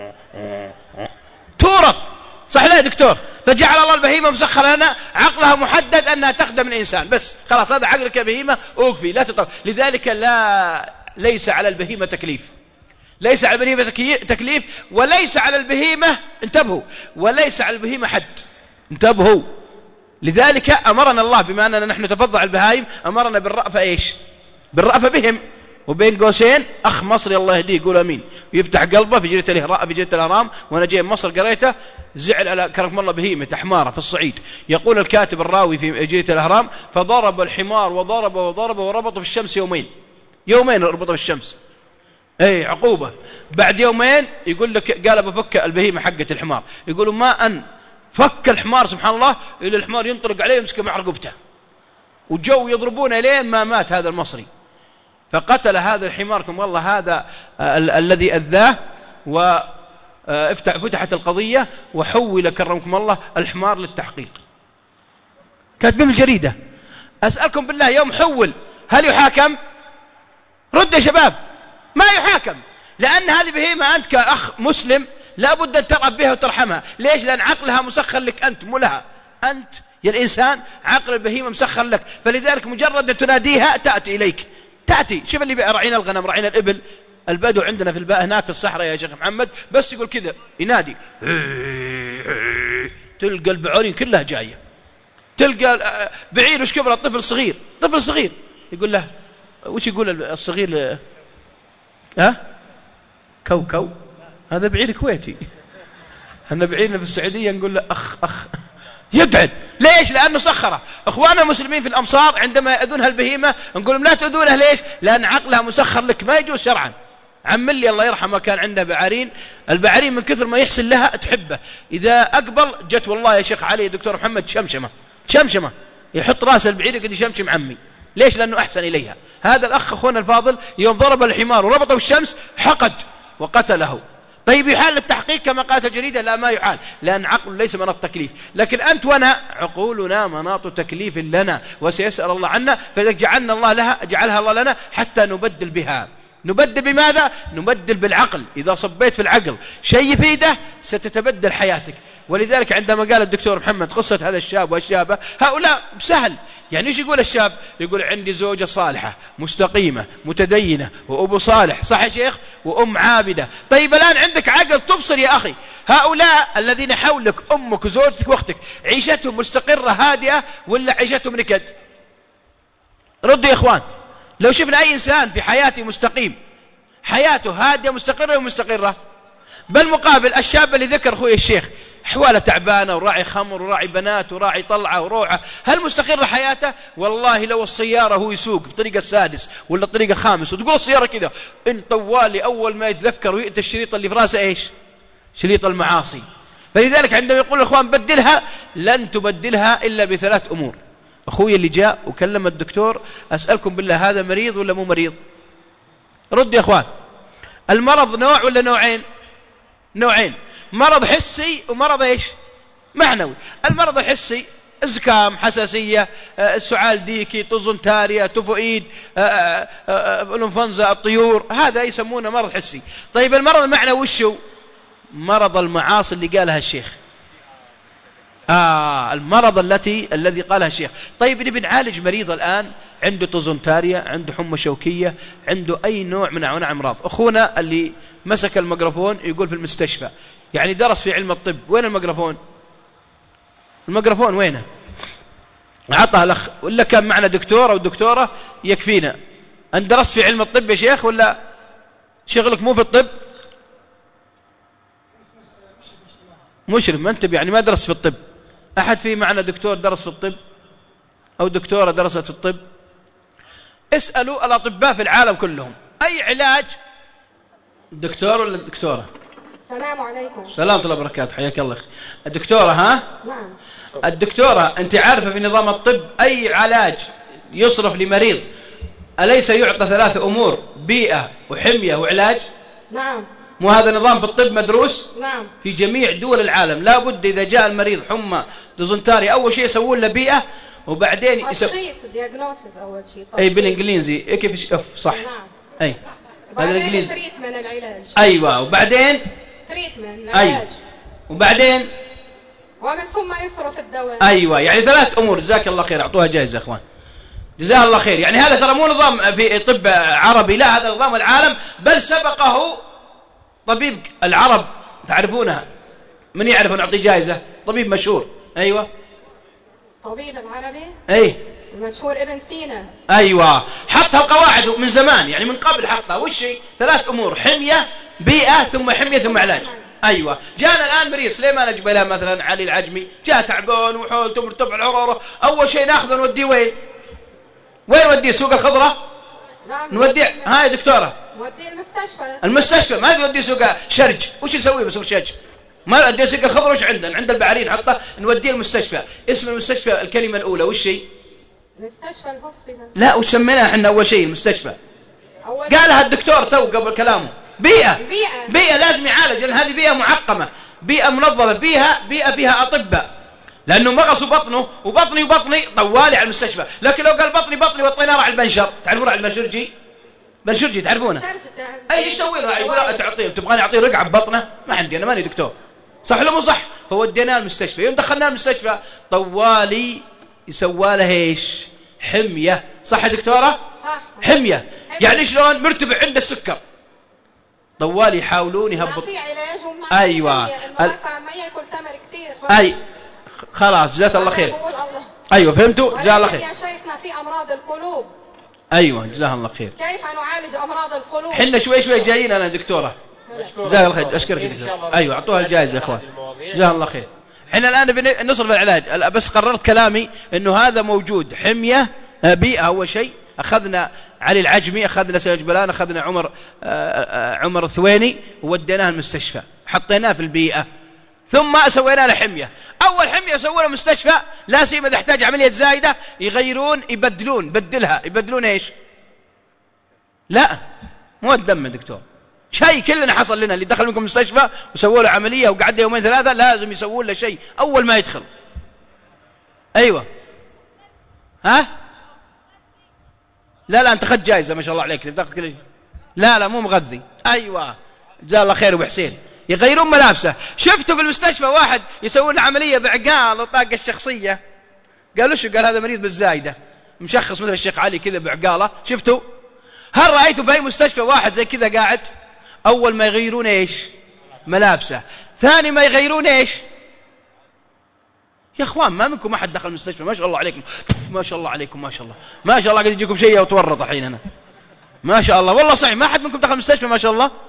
تورط، صح لا يا دكتور؟ فجعل الله البهيمة مسخرة لنا، عقلها محدد أنها تخدم الإنسان بس، خلاص هذا عقلك يا بهيمة أوقفي لا تطور. لذلك لا ليس على البهيمة تكليف، ليس على البهيمة تكليف، وليس على البهيمة، انتبهوا، وليس على البهيمة حد، انتبهوا. لذلك أمرنا الله بما أننا نحن تفضع البهايم، أمرنا بالرأفة إيش؟ بالرأفة بهم. وبين قوسين أخ مصري الله يهديه يقول أمين ويفتح قلبه في جريدة الإهراء في جريدة الأهرام، وأنا جاي من مصر قريته، زعل على كرمكم الله بهيمة حمارة في الصعيد. يقول الكاتب الراوي في جريدة الأهرام فضرب الحمار وضرب وضرب وربطه في الشمس يومين، يومين ربطه في الشمس، اي عقوبة. بعد يومين يقول لك قال بفك البهيمة حقة الحمار، يقولوا ما أن فك الحمار سبحان الله إلى الحمار ينطلق عليه يمسكه مع رقبته، وجو يضربونه لين ما مات هذا المصري. فقتل هذا الحماركم والله هذا ال الذي أذاه، وفتحت القضية وحول كرمكم الله الحمار للتحقيق. كاتبين الجريدة. أسألكم بالله يوم حول هل يحاكم؟ رد يا شباب، ما يحاكم، لأن هذه بهيمة أنت كأخ مسلم لابد أن ترأب بها وترحمها. ليش؟ لأن عقلها مسخر لك أنت، مو لها أنت يا الإنسان، عقل البهيمة مسخر لك. فلذلك مجرد أن تناديها تأتي إليك، تأتي. شوف اللي رعينا الغنم رعينا الإبل، البدو عندنا في الباء هناك في الصحراء يا شيخ محمد، بس يقول كذا ينادي تلقى البعورين كلها جاية، تلقى بعير وش كبر الطفل صغير، طفل صغير يقول له وش يقول الصغير؟ ها كوكو، هذا بعير كويتي، احنا بعيرنا في السعودية نقول له أخ أخ يقعد. ليش؟ لأنه سخره. أخواننا المسلمين في الأمصار عندما يأذونها البهيمة نقول لهم لا تأذونها. ليش؟ لأن عقلها مسخر لك، ما يجوز شرعا. عم لي الله يرحمه كان عنده بعارين، البعارين من كثر ما يحسن لها تحبه، إذا أقبل جت والله يا شيخ علي دكتور محمد شمشمة شمشمة، يحط راس البعير يقعد يشمشم عمي. ليش؟ لأنه أحسن إليها، هذا الأخ أخونا الفاضل يوم ضرب الحمار وربطه بالشمس حقد وقتله. طيب يحال التحقيق كما قالت الجريدة؟ لا ما يحال، لأن عقل ليس مناط تكليف. لكن أنت وأنا عقولنا مناط تكليف لنا وسيسأل الله عنا، فإذا جعلنا الله لها جعلها الله لنا حتى نبدل بها. نبدل بماذا؟ نبدل بالعقل. إذا صبيت في العقل شيء يفيده ستتبدل حياتك. ولذلك عندما قال الدكتور محمد قصة هذا الشاب والشابة، هؤلاء سهل. يعني إيش يقول الشاب؟ يقول عندي زوجة صالحة مستقيمة متدينة وأبو صالح، صح يا شيخ، وأم عابدة. طيب الآن عندك عقل تبصر يا أخي، هؤلاء الذين حولك أمك وزوجتك وأختك عيشتهم مستقرة هادئة ولا عيشتهم نكد؟ ردوا يا إخوان. لو شفنا أي إنسان في حياته مستقيم، حياته هادئة مستقرة ومستقرة، بالمقابل الشاب اللي ذكر أخوي الشيخ حواله تعبانة وراعي خمر وراعي بنات وراعي طلعة وروعة، هل مستقرة حياته؟ والله لو السيارة هو يسوق في طريق السادس ولا الطريق الخامس وتقول السيارة كذا، إن طوالي أول ما يتذكر ويأتي الشريط اللي في راسه إيش؟ شريط المعاصي. فلذلك عندما يقول الأخوان بدلها، لن تبدلها إلا بثلاث أمور. أخوي اللي جاء وكلم الدكتور، أسألكم بالله هذا مريض ولا مو مريض؟ رد يا أخوان. المرض نوع ولا نوعين؟ نوعين، مرض حسي ومرض ايش؟ معنوي. المرض الحسي ازكام، حساسية، سعال ديكي، طزنتاريا، تفوئيد، الانفلونزا، الطيور، هذا يسمونه مرض حسي. طيب المرض المعنوي وشو؟ مرض المعاصي اللي قالها الشيخ. آه المرض التي الذي قالها الشيخ. طيب نبي نعالج مريض الآن عنده طزنتاريا، عنده حمى شوكية، عنده أي نوع من أنواع الأمراض. أخونا اللي مسك الميكروفون يقول في المستشفى، يعني درس في علم الطب. وين الميكروفون؟ الميكروفون وينه؟ عطها الأخ، ولا كان معنا دكتور أو دكتورة يكفينا. أنت درست في علم الطب يا شيخ ولا شغلك مو في الطب؟ مشرف، ما أنت يعني ما درست في الطب. أحد في معنا دكتور درس في الطب أو دكتورة درست في الطب؟ اسألوا الأطباء في العالم كلهم أي علاج. الدكتور ولا الدكتورة؟ السلام عليكم. سلام الله وبركاته، حياك الله. الدكتورة ها؟ نعم. الدكتورة أنت عارفة في نظام الطب أي علاج يصرف لمريض أليس يعطى ثلاث أمور؟ بيئة وحمية وعلاج. نعم. مو هذا نظام في الطب مدروس؟ نعم. في جميع دول العالم لا بد إذا جاء المريض حمى ديزنتاري أول شيء يسوون له بيئة وبعدين تشخيص دياجنوسيس أول شيء. أي بالإنجليزي كيف اف صح. نعم. أي هذا الإنجليزي. تريتمنت العلاج. أيوة وبعدين تريتمنت العلاج. أيوة. وبعدين ومن ثم يصرف الدواء. أيوة يعني ثلاث أمور. جزاك الله خير، أعطوها جائزة يا أخوان، جزاه الله خير. يعني هذا ترى مو نظام في طب عربي، لا هذا نظام العالم، بل سبقه طبيب العرب تعرفونها. من يعرف نعطي جائزة؟ طبيب مشهور. أيوة طبيب العربي أي المشهور ابن سينا. أيوة حطها القواعد من زمان، يعني من قبل حطها. وش هي؟ ثلاث أمور، حمية، بيئة، ثم حمية ثم علاج. أيوة جانا الآن مريض سليمان الجبيلان مثلا، علي العجمي، جاء تعبان وحولته مرتفع الحرارة، أول شيء ناخذه نوديه وين؟ وين نوديه؟ سوق الخضرة؟ نوديه هاي دكتورة نوديه المستشفى. المستشفى ما نوديه سوق شرج. وش يسوي بسوق شرج؟ ما نوديه سوق الخضرة. وش عندنا؟ عند البعرين حطه نوديه المستشفى. اسم المستشفى الكلمة الأولى وش هي؟ مستشفى الهوسبيتال. لا وش سميناها احنا أول شيء المستشفى؟ أول قالها الدكتور تو قبل كلامه. بيئة. بيئة. بيئة لازم يعالج، لأن هذه بيئة معقمة، بيئة منظمة، بيئة بيئة فيها أطباء، لأنه مغصوا بطنه وبطني وبطني طوالي على المستشفى. لكن لو قال بطني بطني وطينا راح البنشر، تعرفون راح البنشرجي؟ بنشرجي تعرفونه؟ أي يسوي له؟ يقول تعطيه تبغاني أعطيه رقعة ببطنه؟ ما عندي أنا ماني دكتور، صح ولا مو صح؟ فوديناه المستشفى. يوم دخلناه المستشفى طوالي يسوى له ايش؟ حمية. صح يا دكتورة؟ صح. حمية. يعني شلون؟ مرتفع عنده السكر، طوالي يحاولون يهبط. ايوه ال... ما ياكل تمر كثير. اي خلاص جزاك الله خير. ايوه فهمتوا؟ جزاه الله خير. يا شيخنا في امراض القلوب. ايوه جزاه الله خير. كيف نعالج امراض القلوب؟ حنا شوي شوي جايين انا دكتوره. جزاك الله خير، اشكرك دكتور. ايوه اعطوها الجائزه يا اخوان، جزاه الله خير. احنا الان نصرف العلاج، بس قررت كلامي انه هذا موجود. حميه، بيئه اول شيء. اخذنا علي العجمي، اخذنا سيد جبلان، اخذنا عمر عمر الثويني ووديناه المستشفى، حطيناه في البيئه، ثم سوينا له حميه. اول حميه سووا له مستشفى، لا سيما اذا احتاج عمليه زايده يغيرون يبدلون بدلها يبدلون ايش؟ لا مو الدم يا دكتور، شيء كلنا حصل لنا. اللي دخل منكم المستشفى وسووا له عملية وقعد يومين ثلاثة لازم يسوون له شيء أول ما يدخل. أيوة ها لا لا أنت خد جائزة ما شاء الله عليك بتاخذ كل شيء. لا لا مو مغذي. أيوة جزاه الله خير أبو حسين. يغيرون ملابسه. شفتوا في المستشفى واحد يسوون له عملية بعقال وطاقة الشخصية، قالوا شو؟ قال هذا مريض بالزايدة مشخص مثل الشيخ علي كذا بعقاله. شفتوا؟ هل رأيتوا في أي مستشفى واحد زي كذا قاعد؟ أول ما يغيرون إيش؟ ملابسه. ثاني ما يغيرون إيش؟ يا أخوان ما منكم أحد دخل المستشفى ما شاء الله عليكم ما شاء الله عليكم ما شاء الله ما شاء الله قد يجيكم شيء وتورط الحين أنا ما شاء الله والله صحيح ما أحد منكم دخل المستشفى ما شاء الله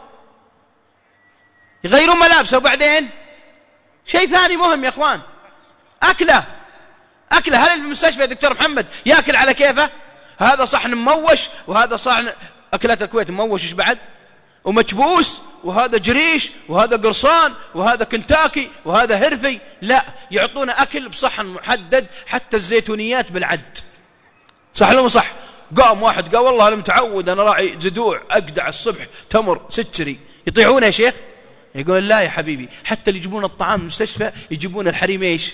يغيرون ملابسه. وبعدين شيء ثاني مهم يا أخوان، أكله أكله. هل في المستشفى يا دكتور محمد يأكل على كيفه؟ هذا صحن مموش وهذا صحن أكلات الكويت مموش إيش بعد ومكبوس، وهذا جريش وهذا قرصان وهذا كنتاكي وهذا هرفي. لا، يعطونا أكل بصحن محدد حتى الزيتونيات بالعد. صح ولا مو صح؟ قام واحد قال والله أنا متعود أنا راعي زدوع أقدع الصبح تمر ستري. يطيعونه يا شيخ؟ يقول لا يا حبيبي، حتى اللي يجيبون الطعام من المستشفى يجيبون الحريم ايش؟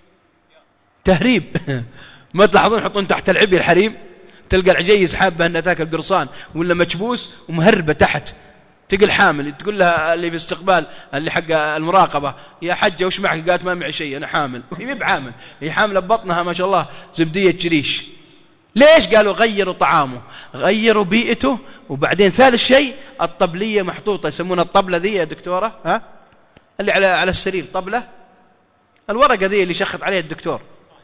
تهريب. ما تلاحظون يحطون تحت العبي الحريم؟ تلقى العجيز حابه انها تاكل قرصان ولا مكبوس ومهربه تحت. تقول حامل، تقول لها اللي باستقبال اللي حق المراقبه يا حجه وش معك؟ قالت ما معي شيء انا حامل. وهي مي بعامل، هي حامله ببطنها ما شاء الله زبديه جريش. ليش؟ قالوا غيروا طعامه غيروا بيئته. وبعدين ثالث شيء الطبلية محطوطة، يسمونها الطبلة ذي يا دكتورة، ها اللي على على السرير طبلة، الورقة ذي اللي شخط عليها الدكتور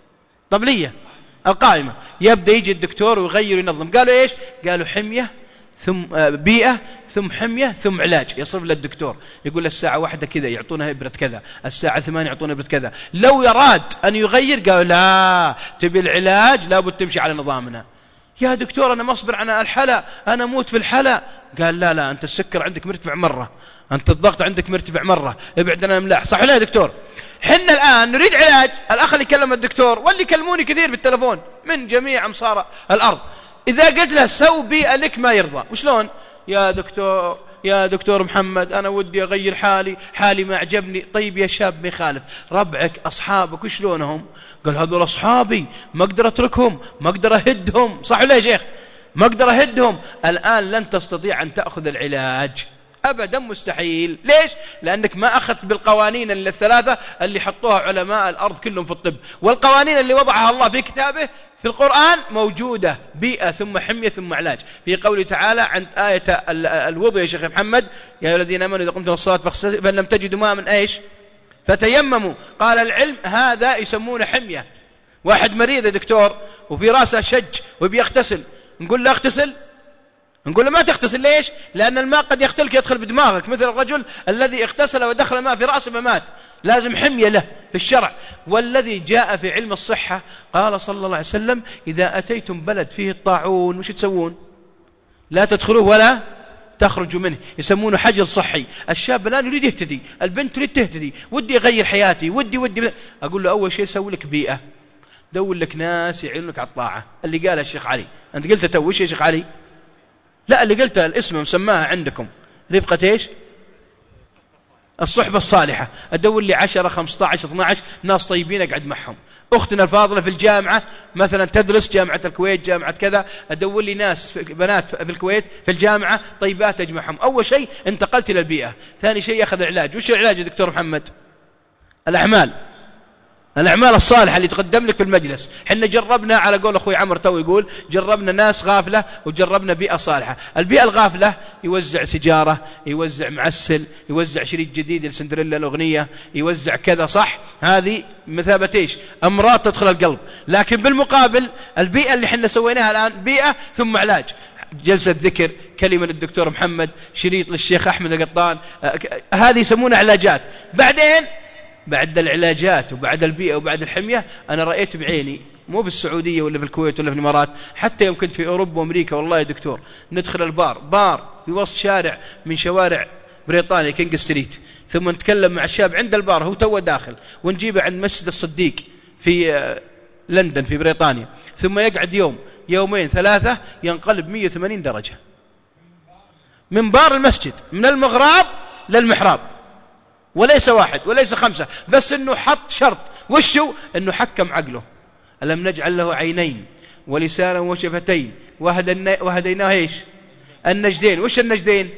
طبلية القائمة. يبدأ يجي الدكتور ويغير ينظم. قالوا ايش؟ قالوا حمية ثم بيئة ثم حمية ثم علاج. يصرف للدكتور يقول الساعة واحدة كذا يعطونها إبرة كذا، الساعة ثمانية يعطونها إبرة كذا. لو يراد أن يغير قالوا لا، تبي العلاج لابد تمشي على نظامنا. يا دكتور أنا ما أصبر عن الحلا، أنا أموت في الحلا. قال لا لا أنت السكر عندك مرتفع مرة، أنت الضغط عندك مرتفع مرة، ابعد عن الأملاح. صح ولا يا دكتور؟ حنا الآن نريد علاج. الأخ اللي كلم الدكتور واللي يكلموني كثير بالتلفون من جميع أمصار الأرض، إذا قلت له سو بيئة لك ما يرضى. وشلون؟ يا دكتور يا دكتور محمد أنا ودي أغير حالي، حالي ما عجبني. طيب يا شاب ما يخالف، ربعك أصحابك وشلونهم؟ قال هذول أصحابي ما أقدر أتركهم، ما أقدر أهدهم. صح ولا يا شيخ؟ ما أقدر أهدهم. الآن لن تستطيع أن تأخذ العلاج أبدا، مستحيل. ليش؟ لأنك ما أخذت بالقوانين الثلاثة اللي حطوها علماء الأرض كلهم في الطب، والقوانين اللي وضعها الله في كتابه في القرآن موجودة. بيئة ثم حمية ثم علاج. في قوله تعالى عند آية الوضوء يا شيخ محمد يا أيها الذين آمنوا إذا قمتم الصلاة فاغسلوا فإن لم تجدوا ماء من إيش فتيمموا. قال العلم هذا يسمونه حمية. واحد مريض يا دكتور وفي راسه شج وبيغتسل، نقول له اغتسل؟ نقول له ما تغتسل. ليش؟ لأن الماء قد يختلك يدخل بدماغك، مثل الرجل الذي اغتسل ودخل الماء في رأسه فمات. لازم حمية له في الشرع. والذي جاء في علم الصحة قال صلى الله عليه وسلم إذا أتيتم بلد فيه الطاعون وش تسوون؟ لا تدخلوه ولا تخرجوا منه. يسمونه حجر صحي. الشاب الآن يريد يهتدي، البنت تريد تهتدي، ودي أغير حياتي، ودي ودي أقول له أول شيء سوي لك بيئة، دور لك ناس يعينونك على الطاعة. اللي قاله الشيخ علي، أنت قلت تو وش يا شيخ علي؟ لا اللي قلت الاسم مسماها عندكم رفقة ايش؟ الصحبة الصالحة. ادور لي عشرة خمسة عشر اثنا عشر ناس طيبين اقعد معهم. اختنا الفاضلة في الجامعة مثلا تدرس جامعة الكويت جامعة كذا، ادور لي ناس بنات في الكويت في الجامعة طيبات اجمعهم. اول شيء انتقلت الى البيئة. ثاني شيء اخذ العلاج. وش العلاج يا دكتور محمد؟ الاعمال الأعمال الصالحة اللي تقدم لك في المجلس. حنا جربنا على قول أخوي عمر تو يقول جربنا ناس غافلة وجربنا بيئة صالحة. البيئة الغافلة يوزع سيجارة، يوزع معسل، يوزع شريط جديد لسندريلا الأغنية، يوزع كذا. صح؟ هذه مثابة إيش؟ أمراض تدخل القلب. لكن بالمقابل البيئة اللي حنا سويناها الآن بيئة ثم علاج. جلسة ذكر، كلمة للدكتور محمد، شريط للشيخ أحمد القطان، هذه يسمونها علاجات. بعدين بعد العلاجات وبعد البيئة وبعد الحمية أنا رأيت بعيني، مو في السعودية ولا في الكويت ولا في الإمارات، حتى يوم كنت في أوروبا وأمريكا والله يا دكتور ندخل البار بار في وسط شارع من شوارع بريطانيا كينج ستريت، ثم نتكلم مع الشاب عند البار هو تو داخل، ونجيبه عند مسجد الصديق في لندن في بريطانيا، ثم يقعد يوم يومين ثلاثة ينقلب مئة وثمانين درجة. منبار المسجد من المغراب للمحراب، وليس واحد وليس خمسة، بس انه حط شرط، وشو؟ انه حكم عقله. ألم نجعل له عينين ولسانا وشفتين وهديناه ايش؟ النجدين. وش النجدين؟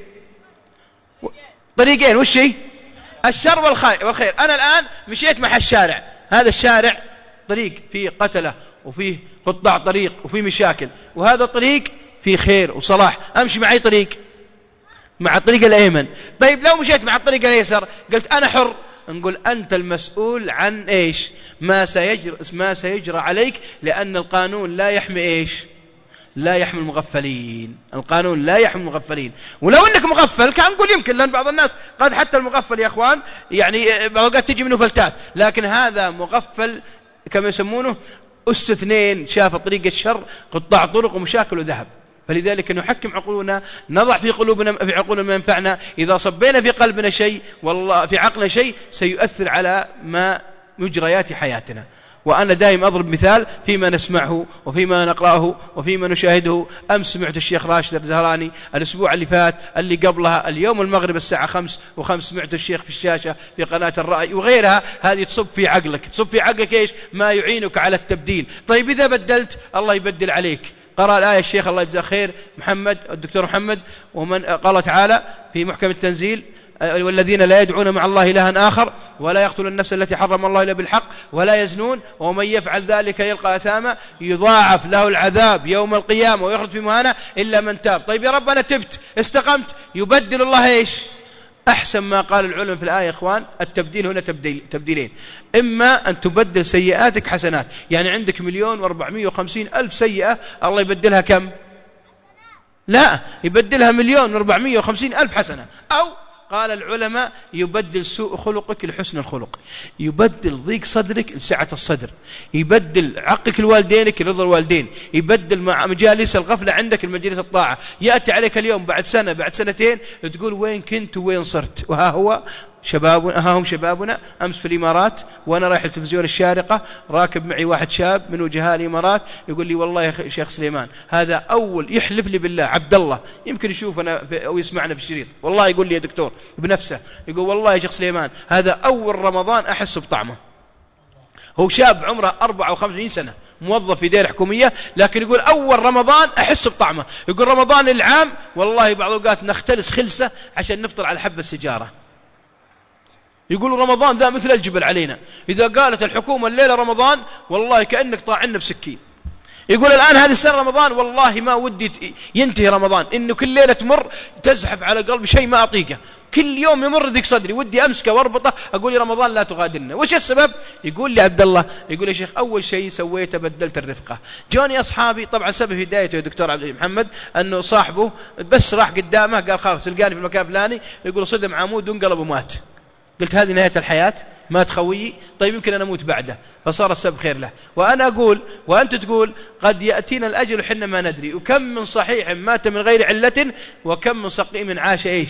طريقين. وش هي؟ الشر والخير. أنا الآن مشيت مع الشارع، هذا الشارع طريق فيه قتلة وفيه قطاع طريق وفيه مشاكل، وهذا طريق فيه خير وصلاح، أمشي مع أي طريق؟ مع الطريق الأيمن. طيب لو مشيت مع الطريق الأيسر قلت أنا حر، نقول أنت المسؤول عن إيش؟ ما سيجرى, ما سيجرى عليك، لأن القانون لا يحمي إيش؟ لا يحمي المغفلين. القانون لا يحمي المغفلين. ولو انك مغفل كان نقول يمكن، لان بعض الناس قد حتى المغفل يا اخوان يعني بعض الأوقات تجي منه فلتات، لكن هذا مغفل كما يسمونه أس اثنين، شاف طريق الشر قطاع طرق ومشاكل وذهب. فلذلك نحكم عقولنا، نضع في قلوبنا في عقولنا ما ينفعنا. إذا صبينا في قلبنا شيء والله في عقلنا شيء سيؤثر على ما مجريات حياتنا. وأنا دائما أضرب مثال فيما نسمعه وفيما نقرأه وفيما نشاهده. أمس سمعت الشيخ راشد الزهراني، الأسبوع اللي فات اللي قبلها، اليوم المغرب الساعة خمس وخمس سمعت الشيخ في الشاشة في قناة الرأي وغيرها. هذه تصب في عقلك، تصب في عقلك إيش؟ ما يعينك على التبديل. طيب إذا بدلت الله يبدل عليك. قرأ الآية الشيخ الله يجزاه خير محمد الدكتور محمد، ومن قال تعالى في محكم التنزيل: والذين لا يدعون مع الله إلها آخر ولا يقتلون النفس التي حرم الله إلا بالحق ولا يزنون ومن يفعل ذلك يلقى أثاما يضاعف له العذاب يوم القيامة ويخلد في مهانة إلا من تاب. طيب يا رب أنا تبت استقمت، يبدل الله إيش؟ أحسن ما قال العلماء في الآية يا إخوان. التبديل هنا تبديل تبديلين: إما أن تبدل سيئاتك حسنات، يعني عندك مليون وأربعمائة وخمسين ألف سيئة، الله يبدلها كم؟ لا، يبدلها مليون وأربعمائة وخمسين ألف حسنة. أو قال العلماء يبدل سوء خلقك لحسن الخلق، يبدل ضيق صدرك لسعة الصدر، يبدل عقك لوالدينك لرضا الوالدين، يبدل مع مجالس الغفلة عندك المجالس الطاعة. يأتي عليك اليوم بعد سنة بعد سنتين تقول وين كنت وين صرت؟ وها هو شبابنا، ها هم شبابنا. أمس في الإمارات وأنا رايح التلفزيون الشارقة راكب معي واحد شاب من وجهاء الإمارات يقول لي والله يا شيخ سليمان هذا أول، يحلف لي بالله عبد الله يمكن يشوفنا أو يسمعنا في الشريط، والله يقول لي يا دكتور بنفسه، يقول والله يا شيخ سليمان هذا أول رمضان أحس بطعمه. هو شاب عمره أربعة وخمسين سنة موظف في دائرة حكومية، لكن يقول أول رمضان أحس بطعمه. يقول رمضان العام والله بعض الأوقات نختلس خلسة عشان نفطر على حبة سيجارة. يقولوا رمضان ذا مثل الجبل علينا، إذا قالت الحكومة الليلة رمضان والله كأنك طاعنا بسكين. يقول الآن هذه السنة رمضان والله ما ودي ينتهي رمضان، إنه كل ليلة تمر تزحف على قلبي شيء ما أطيقه، كل يوم يمر ذيك صدري ودي أمسكه واربطه أقول يا رمضان لا تغادرنا. وش السبب؟ يقول لي عبد الله، يقول يا شيخ أول شيء سويته بدلت الرفقة. جوني أصحابي طبعا سبب هدايته يا دكتور عبد محمد أنه صاحبه بس راح قدامه قال خلاص القاني في المكان الفلاني، يقول صدم عمود وانقلب ومات. قلت هذه نهاية الحياة؟ مات خويي، طيب يمكن أنا أموت بعده، فصار السبب خير له. وأنا أقول وأنت تقول قد يأتينا الأجل وحنا ما ندري، وكم من صحيح مات من غير علة وكم من سقيم عاش إيش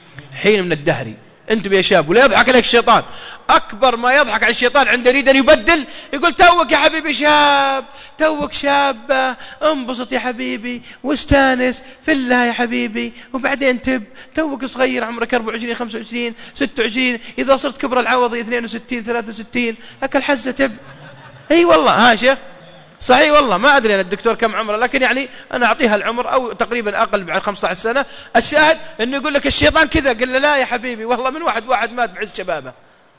حين من الدهر. انتبه يا شاب ولا يضحك عليك الشيطان. أكبر ما يضحك على الشيطان عند يريد أن يبدل يقول توك يا حبيبي شاب، توك شاب، انبسط يا حبيبي واستانس في الله يا حبيبي، وبعدين تب، توك صغير عمرك أربعة وعشرين خمسة وعشرين ستة وعشرين، إذا صرت كبر العوضي اثنين وستين ثلاثة وستين أكل حزة تب. أي والله ها شيخ صحيح والله ما أدري أنا الدكتور كم عمره، لكن يعني أنا أعطيها العمر أو تقريبا أقل بعد خمسة عشر سنة. الشاهد أنه يقول لك الشيطان كذا، قل له لا يا حبيبي والله من واحد واحد مات بعز شبابه.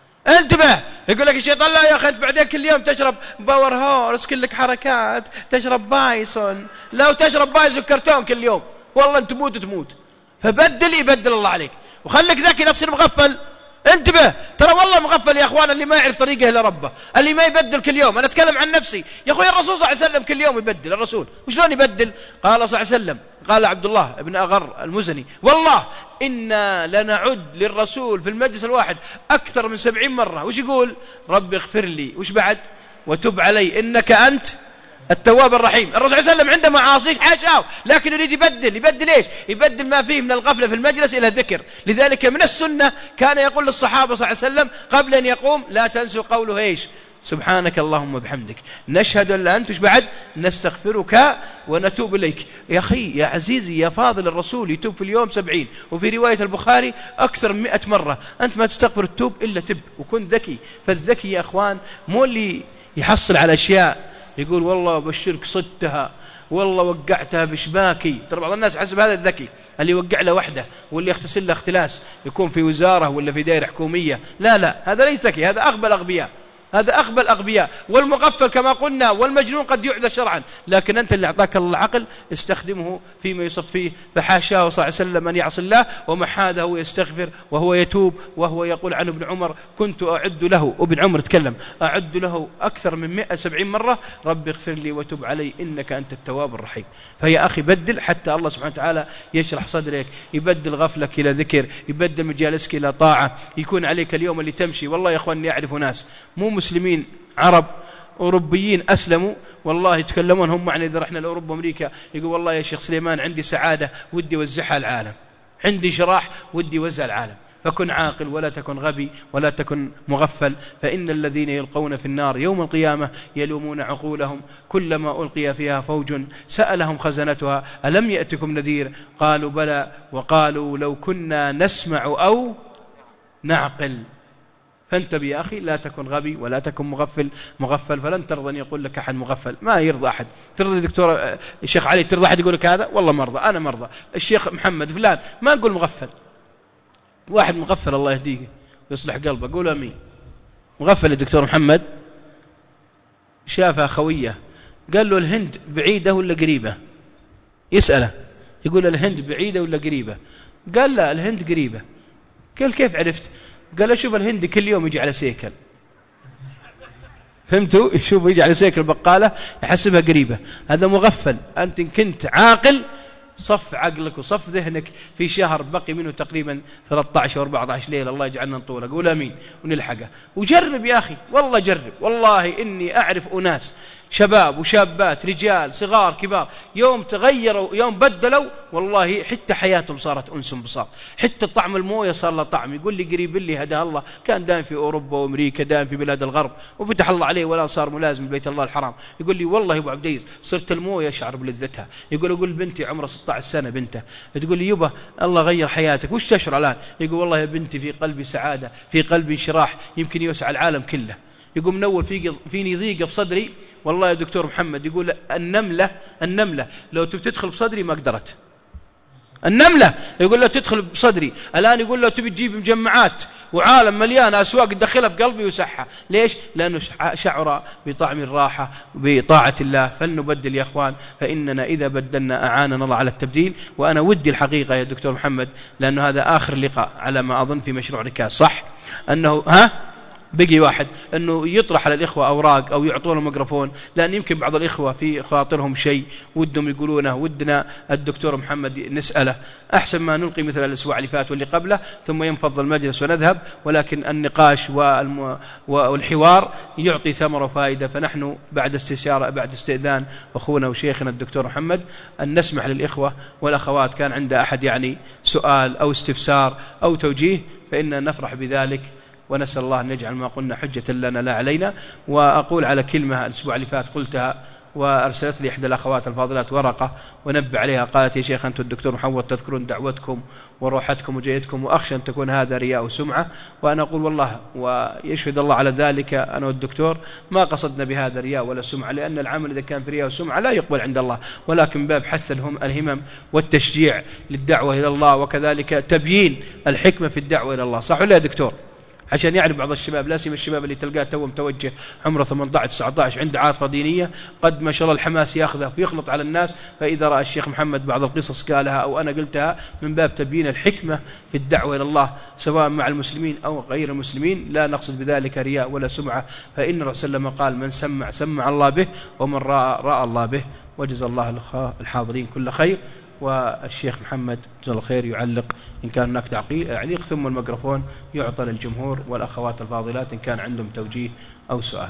انتبه، يقول لك الشيطان لا يا أخي أنت بعدين كل يوم تشرب باور هورس كلك حركات، تشرب بايسون، لو تشرب بايسون كرتون كل يوم والله أنت تموت تموت. فبدل يبدل الله عليك، وخلك ذكي نفس المغفل. انتبه ترى والله مغفل يا اخوان اللي ما يعرف طريقه الا ربه، اللي ما يبدل كل يوم. انا اتكلم عن نفسي يا اخوي، الرسول صلى الله عليه وسلم كل يوم يبدل. الرسول وشلون يبدل؟ قال صلى الله عليه وسلم، قال عبد الله بن أغر المزني والله إنا لنعد للرسول في المجلس الواحد أكثر من سبعين مرة. وش يقول؟ رب اغفر لي، وش بعد؟ وتب علي إنك أنت التواب الرحيم. الرسول صلى الله عليه وسلم عنده معاصي حاشاه، لكن يريد يبدل. يبدل ايش؟ يبدل ما فيه من الغفلة في المجلس إلى ذكر. لذلك من السنة كان يقول للصحابة صلى الله عليه وسلم قبل أن يقوم لا تنسوا قوله ايش؟ سبحانك اللهم وبحمدك نشهد أن لا أنت بعد نستغفرك ونتوب إليك. يا أخي يا عزيزي يا فاضل، الرسول يتوب في اليوم سبعين، وفي رواية البخاري أكثر من مئة مرة. أنت ما تستغفر التوب إلا تب وكن ذكي. فالذكي يا أخوان مو اللي يحصل على أشياء يقول والله بالشرك صدتها والله وقعتها بشباكي. ترى بعض الناس حسب هذا الذكي اللي يوقع له وحده واللي يغتسل له اختلاس يكون في وزارة ولا في دائرة حكومية. لا لا، هذا ليس ذكي، هذا أغبى الأغبياء، هذا أغبى الأغبياء. والمغفل كما قلنا والمجنون قد يعذر شرعا، لكن أنت اللي أعطاك الله العقل استخدمه فيما يصف فيه. فحاشاه صلى الله عليه وسلم أن يعصي الله ومحاده ويستغفر وهو يتوب. وهو يقول عن ابن عمر كنت أعد له، ابن عمر تكلم، أعد له أكثر من مئة وسبعين مرة رب اغفر لي وتب علي إنك أنت التواب الرحيم. فيا أخي بدل حتى الله سبحانه وتعالى يشرح صدرك، يبدل غفلك إلى ذكر، يبدل مجالسك إلى طاعة، يكون عليك اليوم اللي تمشي. والله يا أخواني أعرف ناس مو مسلمين عرب أوروبيين أسلموا والله يتكلمون هم معنا إذا رحنا لأوروبا وأمريكا، يقول والله يا شيخ سليمان عندي سعادة ودي وزعها العالم، عندي شراح ودي وزع العالم. فكن عاقل ولا تكن غبي ولا تكن مغفل. فإن الذين يلقون في النار يوم القيامة يلومون عقولهم كلما ألقي فيها فوج سألهم خزنتها ألم يأتكم نذير قالوا بلى وقالوا لو كنا نسمع أو نعقل. فانتبه يا أخي لا تكن غبي ولا تكن مغفل مغفل فلن ترضى أن يقول لك أحد مغفل، ما يرضى أحد. ترضى دكتور الشيخ علي ترضى أحد يقول لك هذا؟ والله مرضى، أنا مرضى. الشيخ محمد فلان ما نقول مغفل. واحد مغفل الله يهديه ويصلح قلبه قول أمين. مغفل الدكتور محمد شافها خوية قال له الهند بعيدة ولا قريبة؟ يسأله يقول الهند بعيدة ولا قريبة؟ قال لا الهند قريبة. قال كيف عرفت؟ قال أشوف الهندي كل يوم يجي على سيكل. فهمتوا؟ يشوف يجي على سيكل بقالة يحسبها قريبة. هذا مغفل. أنت كنت عاقل صف عقلك وصف ذهنك في شهر بقي منه تقريبا ثلاثة عشر أو أربعة عشر ليلة، الله يجعلنا نطوله. قول أمين ونلحقه وجرب يا أخي، والله جرب. والله إني أعرف أناس شباب وشابات رجال صغار كبار يوم تغيروا يوم بدلوا والله حتى حياتهم صارت أنس بساط، حتى طعم الموية صار له طعم. يقول لي قريب اللي هداه الله كان دائم في أوروبا وأمريكا دائم في بلاد الغرب وفتح الله عليه ولا صار ملازم لبيت الله الحرام. يقول لي والله أبو عبديز صرت الموية يشعر بلذتها. يقول أقول بنتي عمرها ستة عشر سنة بنته تقول لي يبا الله غير حياتك وش تشعر الآن؟ يقول والله يا بنتي في قلبي سعادة في قلبي انشراح يمكن يوسع العالم كله. يقول منور في فيني ضيقة بصدري والله يا دكتور محمد. يقول النملة النملة لو تبي تدخل بصدري ما قدرت. النملة يقول له تدخل بصدري الآن. يقول له تبي تجيب مجمعات وعالم مليان أسواق تدخلها بقلبي وسحها. ليش؟ لأنه شعر بطعم الراحة بطاعة الله. فلنبدل يا أخوان، فإننا إذا بدلنا أعاننا الله على التبديل. وأنا ودي الحقيقة يا دكتور محمد لأنه هذا آخر لقاء على ما أظن في مشروع ركاز، صح؟ أنه ها بقي واحد أنه يطرح على الإخوة أوراق أو يعطونه ميكروفون، لأن يمكن بعض الإخوة في خاطرهم شيء ودهم يقولونه ودنا الدكتور محمد نسأله أحسن ما نلقي مثل الأسبوع اللي فات واللي قبله ثم ينفض المجلس ونذهب. ولكن النقاش والم... والحوار يعطي ثمرة وفائدة. فنحن بعد استشارة بعد استئذان أخونا وشيخنا الدكتور محمد أن نسمح للإخوة والأخوات كان عند أحد يعني سؤال أو استفسار أو توجيه فإننا نفرح بذلك، ونسأل الله أن يجعل ما قلنا حجة لنا لا علينا. وأقول على كلمة الأسبوع اللي فات قلتها وأرسلت لي إحدى الأخوات الفاضلات ورقة ونبه عليها، قالت يا شيخ أنتم الدكتور محمد تذكرون دعوتكم وروحتكم وجيتكم وأخشى أن تكون هذا رياء وسمعة. وأنا أقول والله ويشهد الله على ذلك أنا والدكتور ما قصدنا بهذا رياء ولا سمعة، لأن العمل إذا كان في رياء وسمعة لا يقبل عند الله، ولكن باب حث الهمم والتشجيع للدعوة إلى الله وكذلك تبيين الحكمة في الدعوة إلى الله. صح ولا يا دكتور؟ عشان يعرف بعض الشباب لا سيما الشباب اللي تلقاه تو متوجه عمره ثمانية عشر تسعة عشر عنده عاطفة دينية قد ما شاء الله الحماس ياخذه ويخلط على الناس. فإذا رأى الشيخ محمد بعض القصص قالها أو أنا قلتها من باب تبيين الحكمة في الدعوة إلى الله سواء مع المسلمين أو غير المسلمين لا نقصد بذلك رياء ولا سمعة. فإن الرسول صلى الله عليه وسلم قال من سمع سمع الله به ومن رأى رأى الله به. وجزا الله الحاضرين كل خير. والشيخ محمد جزاه الله خير يعلق إن كان هناك تعليق ثم الميكروفون يعطى للجمهور والأخوات الفاضلات إن كان عندهم توجيه أو سؤال.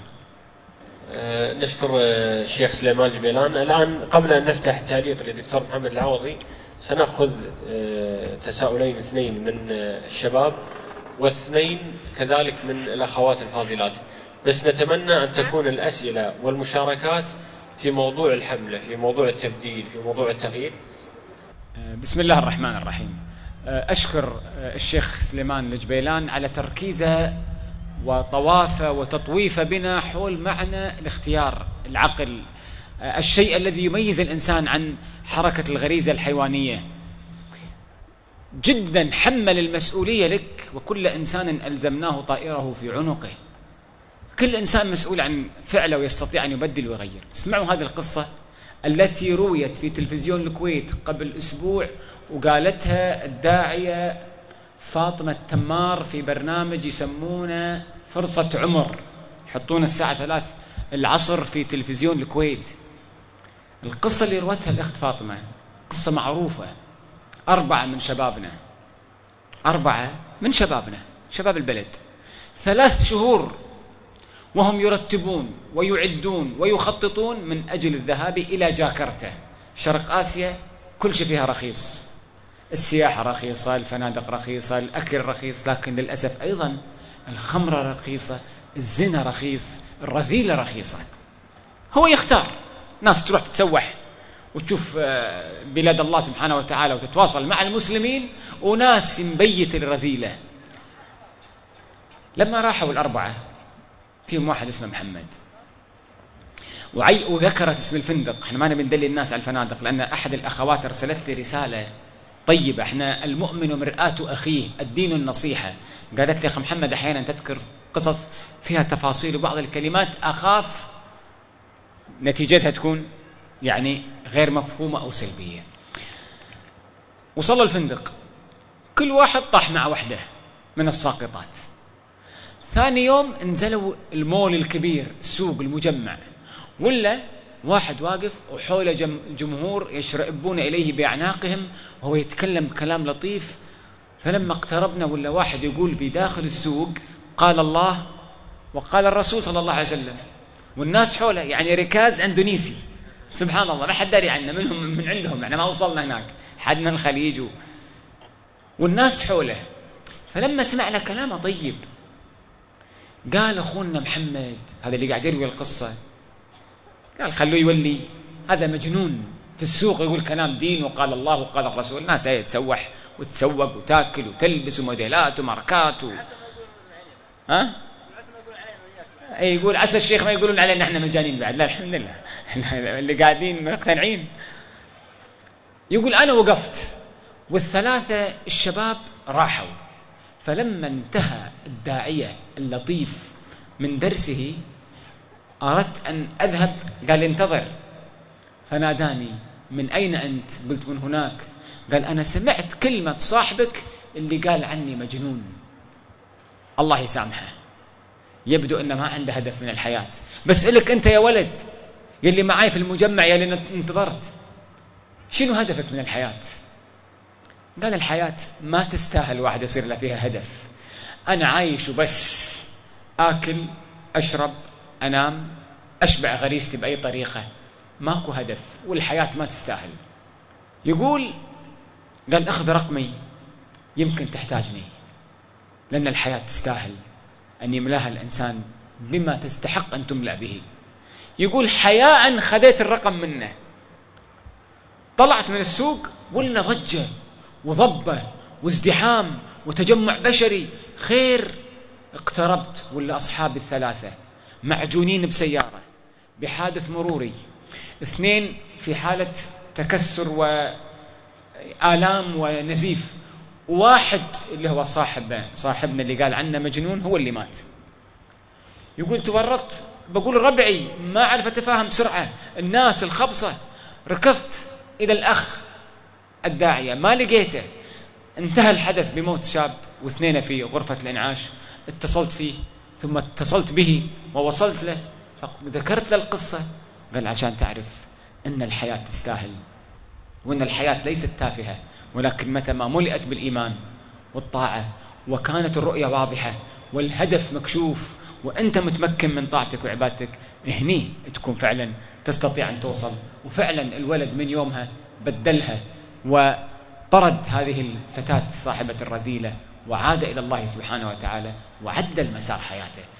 أه نشكر الشيخ سليمان الجبيلان. الآن قبل أن نفتح تعليق للدكتور محمد العوضي سنأخذ أه تساؤلين اثنين من الشباب واثنين كذلك من الأخوات الفاضلات. بس نتمنى أن تكون الأسئلة والمشاركات في موضوع الحملة، في موضوع التبديل، في موضوع التغيير. بسم الله الرحمن الرحيم. أشكر الشيخ سليمان الجبيلان على تركيزه وطوافه وتطويفه بنا حول معنى الاختيار، العقل، الشيء الذي يميز الإنسان عن حركة الغريزة الحيوانية. جدا حمل المسؤولية لك، وكل إنسان ألزمناه طائره في عنقه. كل إنسان مسؤول عن فعله ويستطيع أن يبدل ويغير. اسمعوا هذه القصة التي رويت في تلفزيون الكويت قبل أسبوع، وقالتها الداعية فاطمة التمار في برنامج يسمونه فرصة عمر، يحطون الساعة ثلاث العصر في تلفزيون الكويت. القصة اللي روتها الأخت فاطمة قصة معروفة. أربعة من شبابنا أربعة من شبابنا شباب البلد ثلاث شهور وهم يرتبون ويعدون ويخططون من أجل الذهاب إلى جاكرتا، شرق آسيا. كل شيء فيها رخيص، السياحة رخيصة، الفنادق رخيصة، الأكل رخيص، لكن للأسف أيضا الخمرة رخيصة، الزنا رخيص، الرذيلة رخيصة. هو يختار. ناس تروح تتسوح وتشوف بلاد الله سبحانه وتعالى وتتواصل مع المسلمين، وناس مبيت الرذيلة. لما راحوا الأربعة فيهم واحد اسمه محمد، وعي وذكرت اسم الفندق. احنا ما نبي ندلي الناس على الفنادق، لأن أحد الأخوات أرسلت لي رسالة طيبة. احنا المؤمن مرآة أخيه، الدين النصيحة. قالت لي أخ محمد أحيانا تذكر قصص فيها تفاصيل وبعض الكلمات أخاف نتيجتها تكون يعني غير مفهومة أو سلبية. وصلوا الفندق، كل واحد طاح مع وحده من الساقطات. ثاني يوم نزلوا المول الكبير، السوق المجمع، ولا واحد واقف وحوله جمهور يشرئبون إليه بأعناقهم وهو يتكلم كلام لطيف. فلما اقتربنا ولا واحد يقول بداخل السوق قال الله وقال الرسول صلى الله عليه وسلم، والناس حوله يعني ركاز أندونيسي. سبحان الله، ما حد داري عنا، منهم من عندهم، يعني ما وصلنا هناك، حدنا الخليج و... والناس حوله. فلما سمعنا كلامه طيب قال أخونا محمد، هذا اللي قاعد يروي القصة، قال خلوه يولي، هذا مجنون في السوق يقول كلام دين وقال الله وقال الرسول. الناس هي تسوح وتسوق وتاكل وتلبس وموديلات وماركات و... ها؟ اي يقول عسى الشيخ ما يقولون علينا احنا مجانين بعد. لا الحمد لله اللي قاعدين مقتنعين. يقول انا وقفت والثلاثه الشباب راحوا. فلما انتهى الداعيه اللطيف من درسه اردت ان اذهب، قال انتظر. فناداني من اين انت؟ قلت من هناك. قال انا سمعت كلمه صاحبك اللي قال عني مجنون. الله يسامحه، يبدو أنه ما عنده هدف من الحياة. بسألك أنت يا ولد يلي معاي في المجمع يلي انتظرت، شنو هدفك من الحياة؟ قال الحياة ما تستاهل واحد يصير له فيها هدف. أنا عايش وبس، آكل أشرب أنام أشبع غريزتي بأي طريقة، ماكو هدف، والحياة ما تستاهل. يقول قال أخذ رقمي يمكن تحتاجني، لأن الحياة تستاهل أن يملاها الإنسان بما تستحق أن تملأ به. يقول حياء خذيت الرقم منه، طلعت من السوق ولا ضجة وضبة وازدحام وتجمع بشري. خير اقتربت ولا أصحابي الثلاثة معجونين بسيارة بحادث مروري، اثنين في حالة تكسر وآلام ونزيف، واحد اللي هو صاحب صاحبنا اللي قال عنه مجنون هو اللي مات. يقول تورطت، بقول ربعي ما أعرف أتفاهم بسرعة، الناس الخبصة. ركضت إلى الأخ الداعية ما لقيته. انتهى الحدث بموت شاب واثنين في غرفة الإنعاش. اتصلت فيه ثم اتصلت به ووصلت له فذكرت له القصة. قال عشان تعرف أن الحياة تستاهل، وأن الحياة ليست تافهة، ولكن متى ما ملئت بالإيمان والطاعة وكانت الرؤية واضحة والهدف مكشوف وأنت متمكن من طاعتك وعبادتك، هني تكون فعلا تستطيع أن توصل. وفعلا الولد من يومها بدلها وطرد هذه الفتاة صاحبة الرذيلة وعاد إلى الله سبحانه وتعالى وعدل مسار حياته.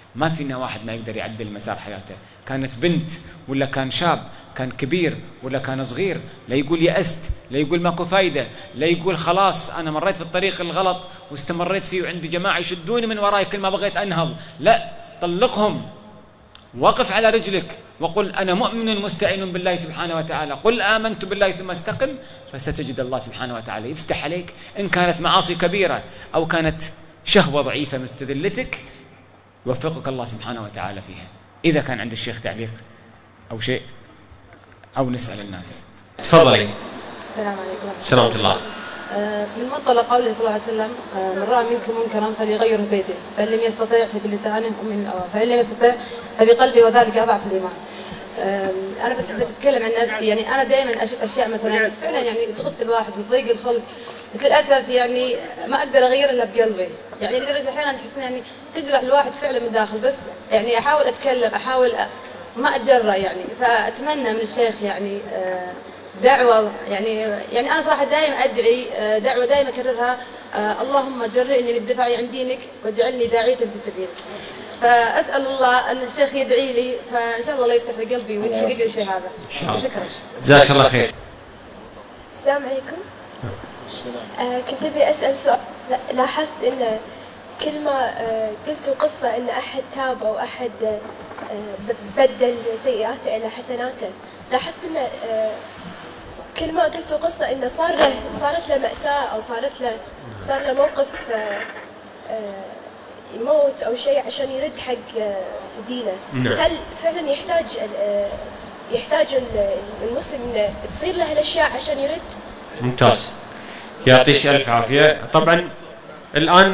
ما فينا واحد ما يقدر يعدل مسار حياته، كانت بنت ولا كان شاب، كان كبير ولا كان صغير، لا يقول يأست، لا يقول ماكو فايدة، لا يقول خلاص أنا مريت في الطريق الغلط واستمريت فيه وعندي جماعة يشدوني من وراي كل ما بغيت أنهض. لا، طلقهم، وقف على رجلك وقل أنا مؤمن مستعين بالله سبحانه وتعالى، قل آمنت بالله ثم استقم فستجد الله سبحانه وتعالى يفتح عليك. إن كانت معاصي كبيرة أو كانت شهوة ضعيفة مستذلتك يوفقك الله سبحانه وتعالى فيها. إذا كان عند الشيخ تعليق أو شيء أو نسأل الناس. تفضلي. السلام عليكم. السلام ورحمة الله. من منطلق قوله صلى الله عليه وسلم من رأى منكم منكرا فليغيره بيده، فإن لم يستطع فبلسانه، فإن لم يستطع فبقلبه، وذلك أضعف الإيمان. أنا بس حبيت أتكلم عن نفسي، يعني أنا دائما أشوف أشياء مثلا فعلا يعني تغط الواحد وتضيق الخلق، بس للأسف يعني ما أقدر أغير إلا بقلبي، يعني لدرجة أحيانا تحس يعني تجرح الواحد فعلا من داخل، بس يعني أحاول أتكلم، أحاول ما أتجرأ يعني. فأتمنى من الشيخ يعني دعوة، يعني يعني أنا صراحة دائما أدعي دعوة دائما أكررها، اللهم جرئني للدفاع عن دينك واجعلني داعية في سبيلك. فأسأل الله أن الشيخ يدعي لي، فإن شاء الله الله يفتح لي قلبي ويحقق لي الشيء هذا. شكرا. جزاك الله خير. السلام عليكم. السلام. آه كنت أبي أسأل سؤال. لاحظت إن كل ما آه قلتوا قصة إن أحد تاب أو أحد آه بدل سيئاته إلى حسناته، لاحظت إن آه كل ما قلتوا قصة إنه صار له صارت له مأساة أو صارت له صار له موقف آه آه يموت أو شيء عشان يرد حق آه دينه. نعم. هل فعلا يحتاج آه يحتاج المسلم إنه تصير له الأشياء عشان يرد؟ ممتاز، يعطيك ألف عافية. طبعا الآن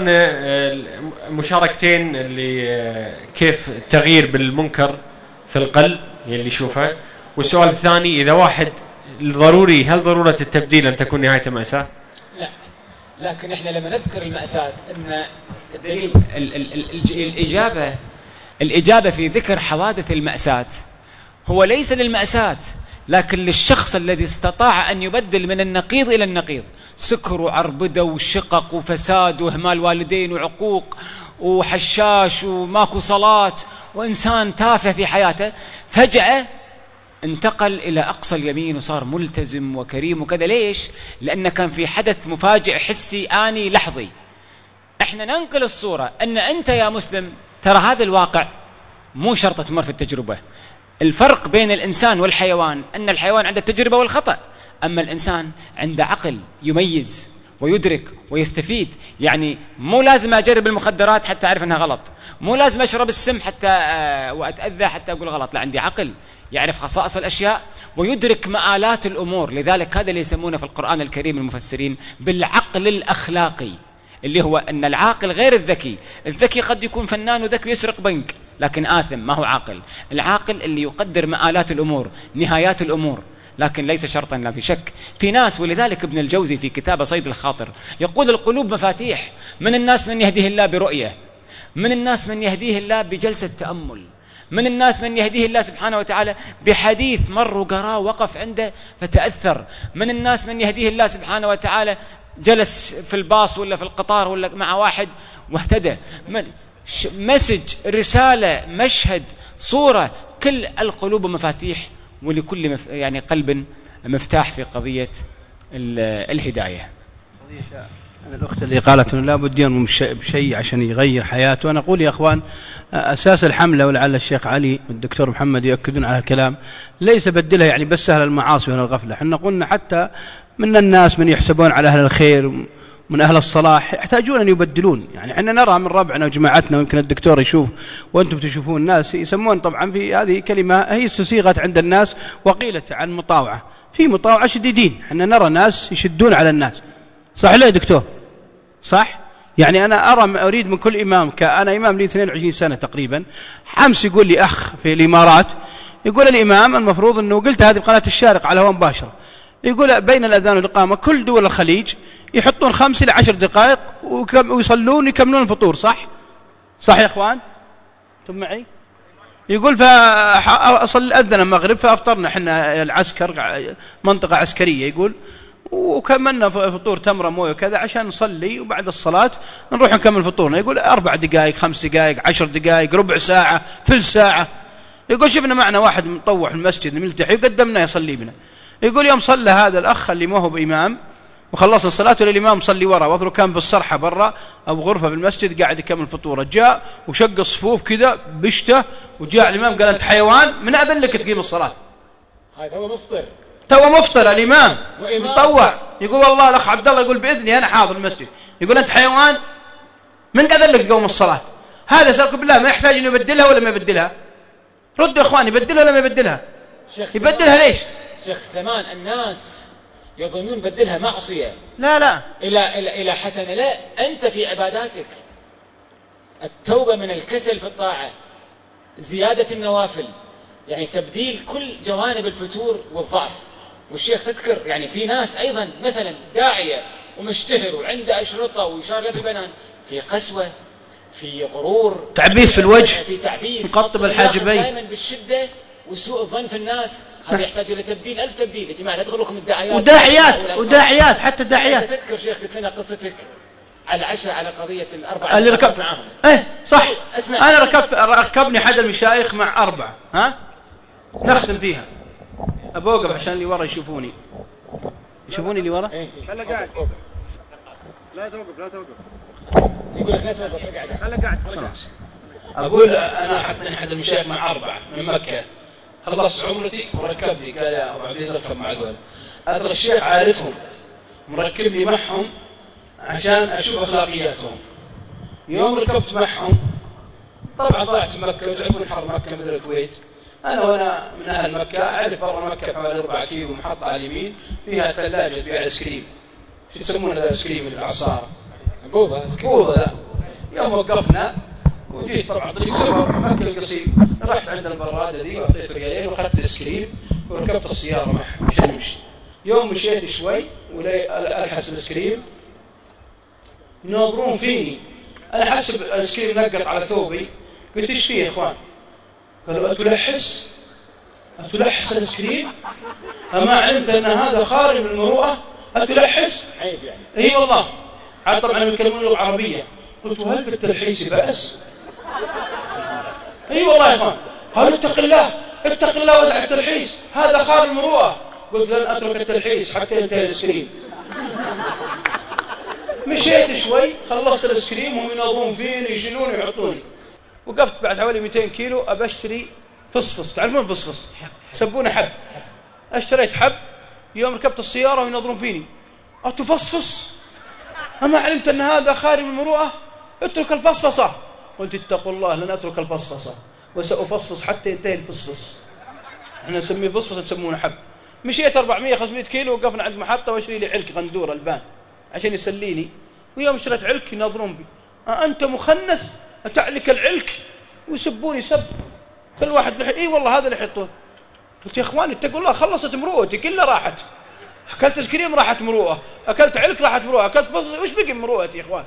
مشاركتين اللي كيف التغيير بالمنكر في القلب اللي يشوفه، والسؤال الثاني إذا واحد ضروري هل ضرورة التبديل أن تكون نهاية مأساة؟ لا، لكن إحنا لما نذكر المأساة أن الدليل الإجابة الإجابة في ذكر حوادث المأساة هو ليس للمأساة لكن للشخص الذي استطاع أن يبدل من النقيض إلى النقيض، سكر وعربدة وشقق وفساد وإهمال والدين وعقوق وحشاش وماكو صلاة وإنسان تافه في حياته، فجأة انتقل إلى أقصى اليمين وصار ملتزم وكريم وكذا. ليش؟ لأنه كان في حدث مفاجئ حسي آني لحظي. احنا ننقل الصورة أن أنت يا مسلم ترى هذا الواقع مو شرط تمر في التجربة. الفرق بين الإنسان والحيوان أن الحيوان عنده التجربة والخطأ، أما الإنسان عنده عقل يميز ويدرك ويستفيد. يعني مو لازم أجرب المخدرات حتى أعرف أنها غلط، مو لازم أشرب السم حتى وأتأذى حتى أقول غلط، لا، عندي عقل يعرف خصائص الأشياء ويدرك مآلات الأمور. لذلك هذا اللي يسمونه في القرآن الكريم المفسرين بالعقل الأخلاقي، اللي هو أن العاقل غير الذكي. الذكي قد يكون فنان وذكي يسرق بنك لكن آثم، ما هو عاقل. العاقل اللي يقدر مآلات الأمور، نهايات الأمور، لكن ليس شرطا لا في شك. في ناس، ولذلك ابن الجوزي في كتابه صيد الخاطر يقول القلوب مفاتيح، من الناس من يهديه الله برؤية، من الناس من يهديه الله بجلسة تأمل، من الناس من يهديه الله سبحانه وتعالى بحديث مر وقراه وقف عنده فتأثر، من الناس من يهديه الله سبحانه وتعالى جلس في الباص ولا في القطار ولا مع واحد واهتدى. مسج، رسالة، مشهد، صورة، كل القلوب مفاتيح، ولكل مف... يعني قلب مفتاح في قضية الهداية. الأخت اللي قالت أنه لا بد ينمو بشيء عشان يغير حياته، أنا أقول يا أخوان أساس الحملة، ولعل الشيخ علي والدكتور محمد يؤكدون على الكلام، ليس بدلها يعني بس أهل المعاصي وأهل الغفلة. احنا قلنا حتى من الناس من يحسبون على أهل الخير من أهل الصلاح يحتاجون أن يبدلون. يعني احنا نرى من ربعنا وجماعتنا، ويمكن الدكتور يشوف وأنتم تشوفون، الناس يسمون طبعا في هذه كلمة هي صيغت عند الناس وقيلت عن مطاوعة، في مطاوعة شديدين. احنا نرى ناس يشدون على الناس، صح لا يا دكتور؟ صح؟ يعني أنا أرى أريد من كل إمام، كأنا إمام لي اثنين وعشرين سنة تقريبا، حمس يقول لي أخ في الإمارات يقول الإمام المفروض أنه، قلت هذه بقناة الشارق على هواء مباشرة، يقول بين الأذان والإقامة كل دول الخليج يحطون خمس إلى عشر دقائق ويصلون يكملون الفطور، صح؟ صح يا إخوان؟ أنتم معي؟ يقول فأصل أذن المغرب فأفطرنا، إحنا العسكر منطقة عسكرية، يقول وكملنا فطور تمرة مويه وكذا عشان نصلي، وبعد الصلاة نروح نكمل فطورنا. يقول أربع دقائق، خمس دقائق، عشر دقائق، ربع ساعة، ثلث ساعة. يقول شفنا معنا واحد مطوع في المسجد ملتحي وقدمنا يصلي بنا. يقول يوم صلى هذا الأخ اللي ما هو بإمام وخلصنا الصلاة والإمام صلي ورا، وأثره كان في الصرحة برا أو غرفة في المسجد قاعد يكمل فطوره، جاء وشق الصفوف كذا بشته وجاء الإمام قال أنت حيوان، من أذلك تقيم الصلاة؟ هذا هو مفطر، تو مفطر الإمام مطوع. يقول والله الأخ عبد الله يقول بإذني أنا حاضر المسجد. يقول أنت حيوان، من أذلك تقوم الصلاة؟ هذا سألكم بالله ما يحتاج إنه يبدلها ولا ما يبدلها؟ ردوا يا إخواني، يبدلها ولا ما يبدلها؟ يبدلها ليش؟ شيخ سليمان الناس يظنون بدلها معصية. لا لا إلى إلى إلى حسنة. لا، أنت في عباداتك التوبة من الكسل في الطاعة، زيادة النوافل، يعني تبديل كل جوانب الفتور والضعف. والشيخ تذكر يعني في ناس أيضا مثلا داعية ومشتهر وعنده أشرطة ويشار في البنان، في قسوة، في غرور، تعبيس في الوجه، في تعبيس، مقطب الحاجبين، دائما بالشدة وسوء الظن في الناس. هذا يحتاج إلى تبديل، ألف تبديل. يا جماعة لا تغركم الداعيات وداعيات وداعيات حتى داعيات. أنت تذكر شيخ قلت لنا قصتك على العشاء على قضية الأربعة اللي ركبت معهم. إيه صح، أسمع. أنا ركبت ركبني حد المشايخ مع أربعة، ها نختم فيها. أبغى أوقف عشان اللي ورا يشوفوني، يشوفوني اللي ورا. خلى قاعد، لا توقف لا توقف. يقول لك لا توقف، قاعد خلى قاعد خلاص. أقول أنا حتى أحد المشايخ مع أربعة من مكة، خلصت عمرتي وركب لي قال يا أبو عبد العزيز اركب مع ذولا. أثر الشيخ عارفهم مركب لي معهم عشان أشوف أخلاقياتهم. يوم ركبت معهم طبعا طلعت مكة، وتعرفون حر مكة مثل الكويت. أنا وأنا من أهل مكة أعرف برا مكة حوالي أربعة كيلو محطة على اليمين فيها ثلاجة فيها آيس كريم. شو يسمونه ذا آيس كريم العصارة؟ بوفا. بوفا ذا. يوم وقفنا وجيت طبعا طريق سفر مكة القصيم، رحت عند البرادة ذي وأعطيت رجالين وأخذت آيس كريم وركبت السيارة معهم عشان نمشي. يوم مشيت شوي ولا ألحس الآيس كريم يناظرون فيني، أنا حسب الآيس كريم نقط على ثوبي. قلت إيش فيه يا إخوان؟ قالوا أتلحس؟ أتلحس الآيس كريم؟ أما علمت أن هذا خارج من المروءة؟ أتلحس؟ عيب يعني. إي والله. عاد طبعا يتكلمون اللغة العربية. قلت وهل في التلحيس بأس؟ إي والله يا إخوان. قالوا اتق الله اتق الله وادع التلحيس، هذا خارج من المروءة. قلت لن أترك التلحيس حتى ينتهي الآيس كريم. مشيت شوي خلصت الآيس كريم وهم يناظرون فيني يشيلوني ويحطوني. وقفت بعد حوالي مئتين كيلو أبشتري فصفص، تعرفون فصفص سبونه حب. اشتريت حب. يوم ركبت السيارة وينظرون فيني أتفصفص؟ أما علمت أن هذا خارج من المروءة؟ اترك الفصفصة. قلت اتقوا الله لن أترك الفصفصة وسأفصفص حتى ينتهي الفصفص. احنا نسميه فصفص تسمونه حب. مشيت أربعمئة خمسمئة كيلو وقفنا عند محطة واشتري لي علك غندور البان عشان يسليني. ويوم اشتريت علك ينظرون بي أنت مخنث أتعلك العلك، ويسبوني سب كل واحد لحي. اي والله هذا اللي يحطون. قلت يا اخواني اتقوا الله خلصت مروءتي كلها راحت. اكلت ايس كريم راحت مروءه، اكلت علك راحت مروءه، اكلت فصل وش بقي مروءتي يا اخوان؟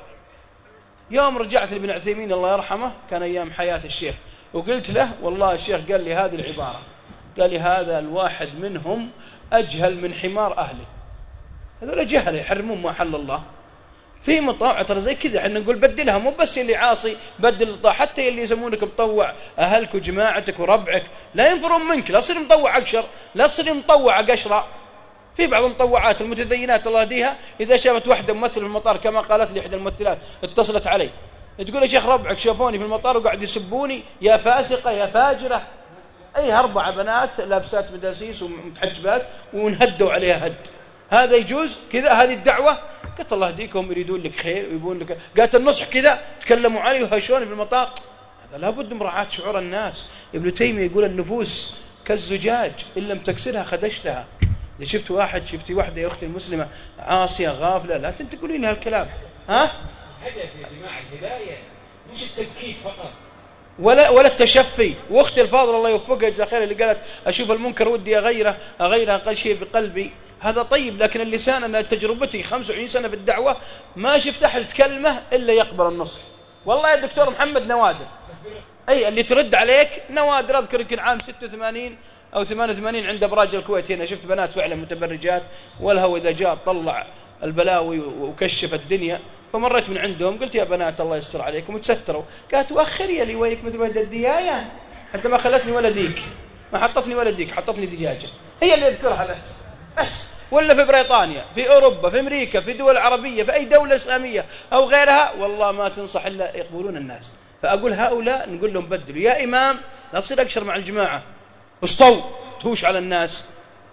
يوم رجعت لابن عثيمين الله يرحمه كان ايام حياه الشيخ، وقلت له والله الشيخ قال لي هذه العباره، قال لي هذا الواحد منهم اجهل من حمار اهله. هذول جهله يحرمون ما حل الله. في مطاوع ترى زي كذا احنا نقول بدلها، مو بس اللي عاصي بدل الطاعة، حتى اللي يسمونك مطوع اهلك وجماعتك وربعك لا ينفرون منك، لا تصير مطوع اقشر، لا تصير مطوع قشره. في بعض المطوعات المتدينات الله يهديها اذا شافت واحده ممثله في المطار كما قالت لي احدى الممثلات اتصلت علي تقول يا شيخ ربعك شافوني في المطار وقاعد يسبوني يا فاسقه يا فاجره. اي اربع بنات لابسات مداسيس ومتحجبات ونهدوا عليها هد. هذا يجوز كذا؟ هذه الدعوة؟ قلت الله يهديكم يريدون لك خير ويبون لك. قالت النصح كذا تكلموا علي وهشوني في المطار. هذا لابد من مراعاة شعور الناس. ابن تيمية يقول النفوس كالزجاج إن لم تكسرها خدشتها. إذا شفت واحد شفتي واحدة يا أختي المسلمة عاصية غافلة لا تنتقلين هالكلام. ها؟ هدف يا جماعة الهداية مش التبكيت فقط ولا ولا التشفي. واختي الفاضله الله يوفقها جزاها خير اللي قالت اشوف المنكر ودي اغيره اغيره اقل شيء بقلبي، هذا طيب. لكن اللسان انا تجربتي خمسة وعشرين سنه في الدعوه ما شفت احد كلمه الا يقبل النصح. والله يا دكتور محمد نوادر، اي اللي ترد عليك نوادر. اذكر يمكن عام ستة وثمانين أو ثمانية وثمانين عند أبراج الكويت هنا، شفت بنات فعلا متبرجات، والهو إذا جاء طلع البلاوي وكشف الدنيا، فمرت من عندهم قلت يا بنات الله يستر عليكم وتستروا. قالت وأخر يا لي ويك مثل ولد الدياية، حتى ما خلتني ولديك، ما حطتني ولديك، حطتني دجاجة. هي اللي يذكرها بس بس. ولا في بريطانيا، في أوروبا، في أمريكا، في دول عربية، في أي دولة إسلامية أو غيرها، والله ما تنصح إلا يقبلون الناس. فأقول هؤلاء نقول لهم بدلوا يا إمام، لا تصير أكشر مع الجماعة، اسطو تهوش على الناس.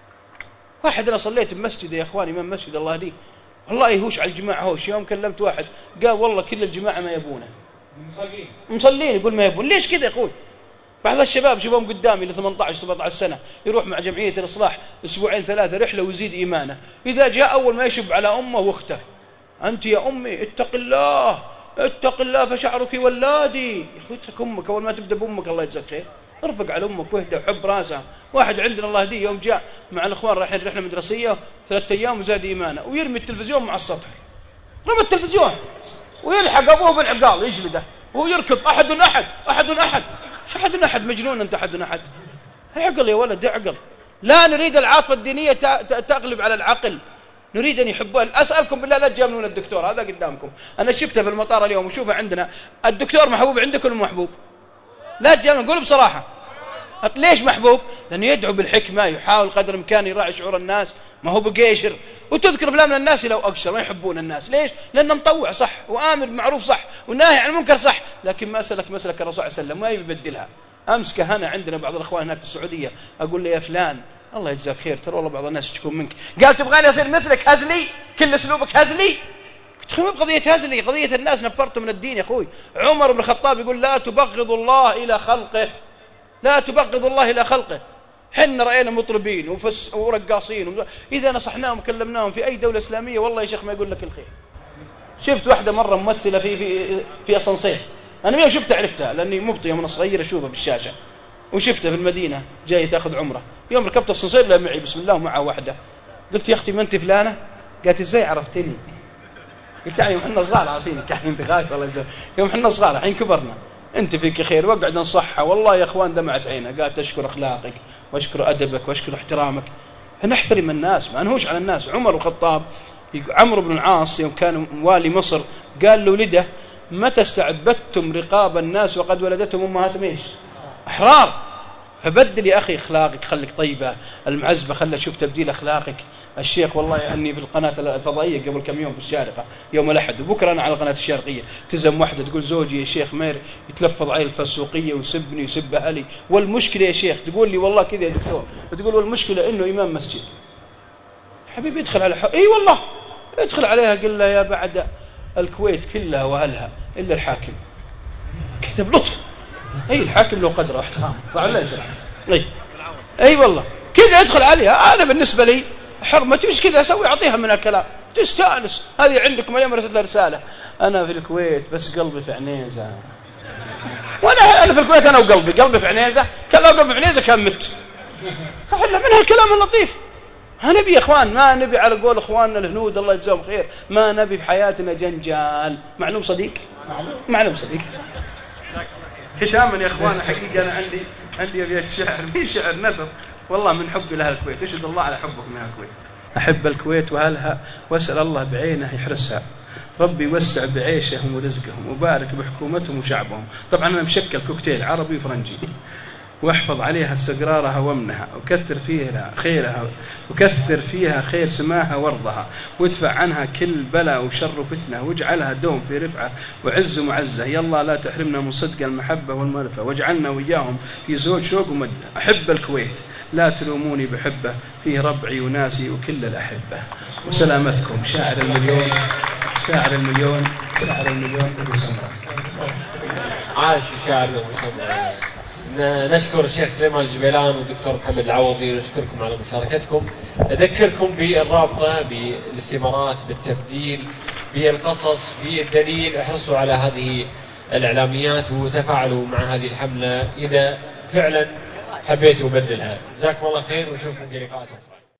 واحد أنا صليت بمسجد يا إخواني، إمام مسجد الله يهديه، والله يهوش على الجماعة هوش. يوم كلمت واحد قال والله كل الجماعة ما يبونه، مصلين مصلين يقول ما يبون. ليش كذا يا أخوي؟ بعض الشباب شوفهم قدامي ل ثمانية عشر سبعة عشر سنة يروح مع جمعية الإصلاح أسبوعين ثلاثة رحلة ويزيد إيمانه، إذا جاء أول ما يشب على أمه واخته، أنت يا أمي اتق الله اتق الله فشعرك ولادي. يا أخوي اترك أمك، أول ما تبدأ بأمك الله يجزاك خير، ارفق على أمك واهدى وحب راسها. واحد عندنا الله يهديه يوم جاء مع الأخوان رايحين رحلة مدرسية ثلاثة أيام وزاد إيمانه، ويرمي التلفزيون مع السطح، رمى التلفزيون ويلحق أبوه بالعقال يجلده ويركض أحد أحد أحد أحد. شو أحد أحد؟ مجنون أنت أحد أحد. اعقل يا ولد اعقل. لا نريد العاطفة الدينية تغلب على العقل، نريد أن يحبون. أسألكم بالله لا تجاملون الدكتور، هذا قدامكم أنا شفته في المطار اليوم وشوفه عندنا. الدكتور محبوب عندكم ولا محبوب؟ لا تجاملون، قولوا بصراحة. ليش محبوب؟ لأنه يدعو بالحكمة، يحاول قدر الإمكان يراعي شعور الناس، ما هو بقيشر. وتذكر فلان من الناس لو أكشر ما يحبون الناس. ليش؟ لأنه مطوع صح، وآمر بمعروف صح، وناهي عن المنكر صح، لكن ما سلك مسلك الرسول صلى الله عليه وسلم، ما يبدلها. أمس كهنا عندنا بعض الأخوان هناك في السعودية، أقول له يا فلان الله يجزاك خير، ترى والله بعض الناس يشكون منك. قال تبغاني أصير مثلك هزلي، كل أسلوبك هزلي؟ قلت مو بقضية هزلي، قضية الناس نفرتوا من الدين يا أخوي. عمر بن الخطاب يقول لا تبغض الله إلى خلقه، لا تبغض الله إلى خلقه. حنا رأينا مطربين وفس ورقاصين و... إذا نصحناهم وكلمناهم في أي دولة إسلامية والله يا شيخ ما يقول لك الخير. شفت واحدة مرة ممثلة في في في أسانسير، أنا يوم شفتها عرفتها لأني مبطي يوم أنا صغير أشوفها بالشاشة، وشفتها في المدينة جاية تأخذ عمرة. يوم ركبت الأسانسير لا معي بسم الله ومعها واحدة، قلت يا أختي ما أنت فلانة؟ قالت إزاي عرفتني؟ قلت يعني يوم حنا صغار عارفينك، يعني أنت خايف والله يجزاك. يوم حنا صغار الحين كبرنا، أنت فيك خير. وقعد نصحها والله يا أخوان دمعت عينها، قالت أشكر أخلاقك وأشكر أدبك وأشكر احترامك. فنحترم الناس ما نهوش على الناس. عمر الخطاب عمرو بن العاص يوم كان والي مصر قال لولده متى استعبدتم رقاب الناس وقد ولدتهم أمهاتهم إيش؟ أحرار. فبدل يا أخي أخلاقك، خليك طيبة المعزبة، خلي شوف تبديل أخلاقك. الشيخ والله أني في القناة الفضائية قبل كم يوم في الشارقة يوم الأحد، وبكرة أنا على القناة الشرقية تزم واحدة تقول زوجي يا شيخ مير يتلفظ علي الفسوقية ويسبني ويسب أهلي، والمشكلة يا شيخ تقول لي والله كذا يا دكتور، تقول والمشكلة إنه إمام مسجد. حبيبي ادخل على حق. إي والله ادخل عليها قل لها يا بعد الكويت كلها وأهلها إلا الحاكم، كذا بلطف. أي الحاكم له قدره واحترام صح ولا لا؟ أي أي والله كذا ادخل عليها. أنا بالنسبة لي حرمتي وش كذا أسوي؟ أعطيها من الكلام تستأنس. هذه عندكم اليوم رسلت لها رسالة أنا في الكويت بس قلبي في عنيزة، وأنا أنا في الكويت أنا وقلبي قلبي في عنيزة. كان لو قلبي في عنيزة كان مت. صح ولا؟ من هالكلام اللطيف. ها نبي يا إخوان، ما نبي على قول إخواننا الهنود الله يجزاهم خير، ما نبي في حياتنا جنجال. معلوم صديق؟ معلوم صديق. ختاما يا إخوان حقيقة أنا عندي عندي أبيات شعر، مي شعر نثر والله من حبي لها الكويت. أشهد الله على حبكم لها الكويت. أحب الكويت وأهلها وأسأل الله بعينه يحرسها، ربي يوسع بعيشهم ورزقهم وبارك بحكومتهم وشعبهم. طبعا أنا مشكل كوكتيل عربي وفرنجي. واحفظ عليها استقرارها وامنها، وكثر فيها خيرها وكثر فيها خير سماها وارضها، وادفع عنها كل بلاء وشر وفتنة، واجعلها دوم في رفعة وعز ومعزة. يلا لا تحرمنا من صدق المحبة والمعرفة، واجعلنا وياهم في زوج شوق ومدة. أحب الكويت لا تلوموني بحبه، فيه ربعي وناسي وكل الأحبة. وسلامتكم. شاعر المليون شاعر المليون شاعر المليون أبو سمرة. عاش شاعر أبو سمرة. نشكر الشيخ سليمان الجبيلان والدكتور محمد العوضي، ونشكركم على مشاركتكم. أذكركم بالرابطة، بالاستمارات، بالتبديل، بالقصص، بالدليل. احرصوا على هذه الإعلاميات وتفاعلوا مع هذه الحملة إذا فعلا حبيتوا بدلها. جزاكم الله خير ونشوفكم في لقاءات أخرى.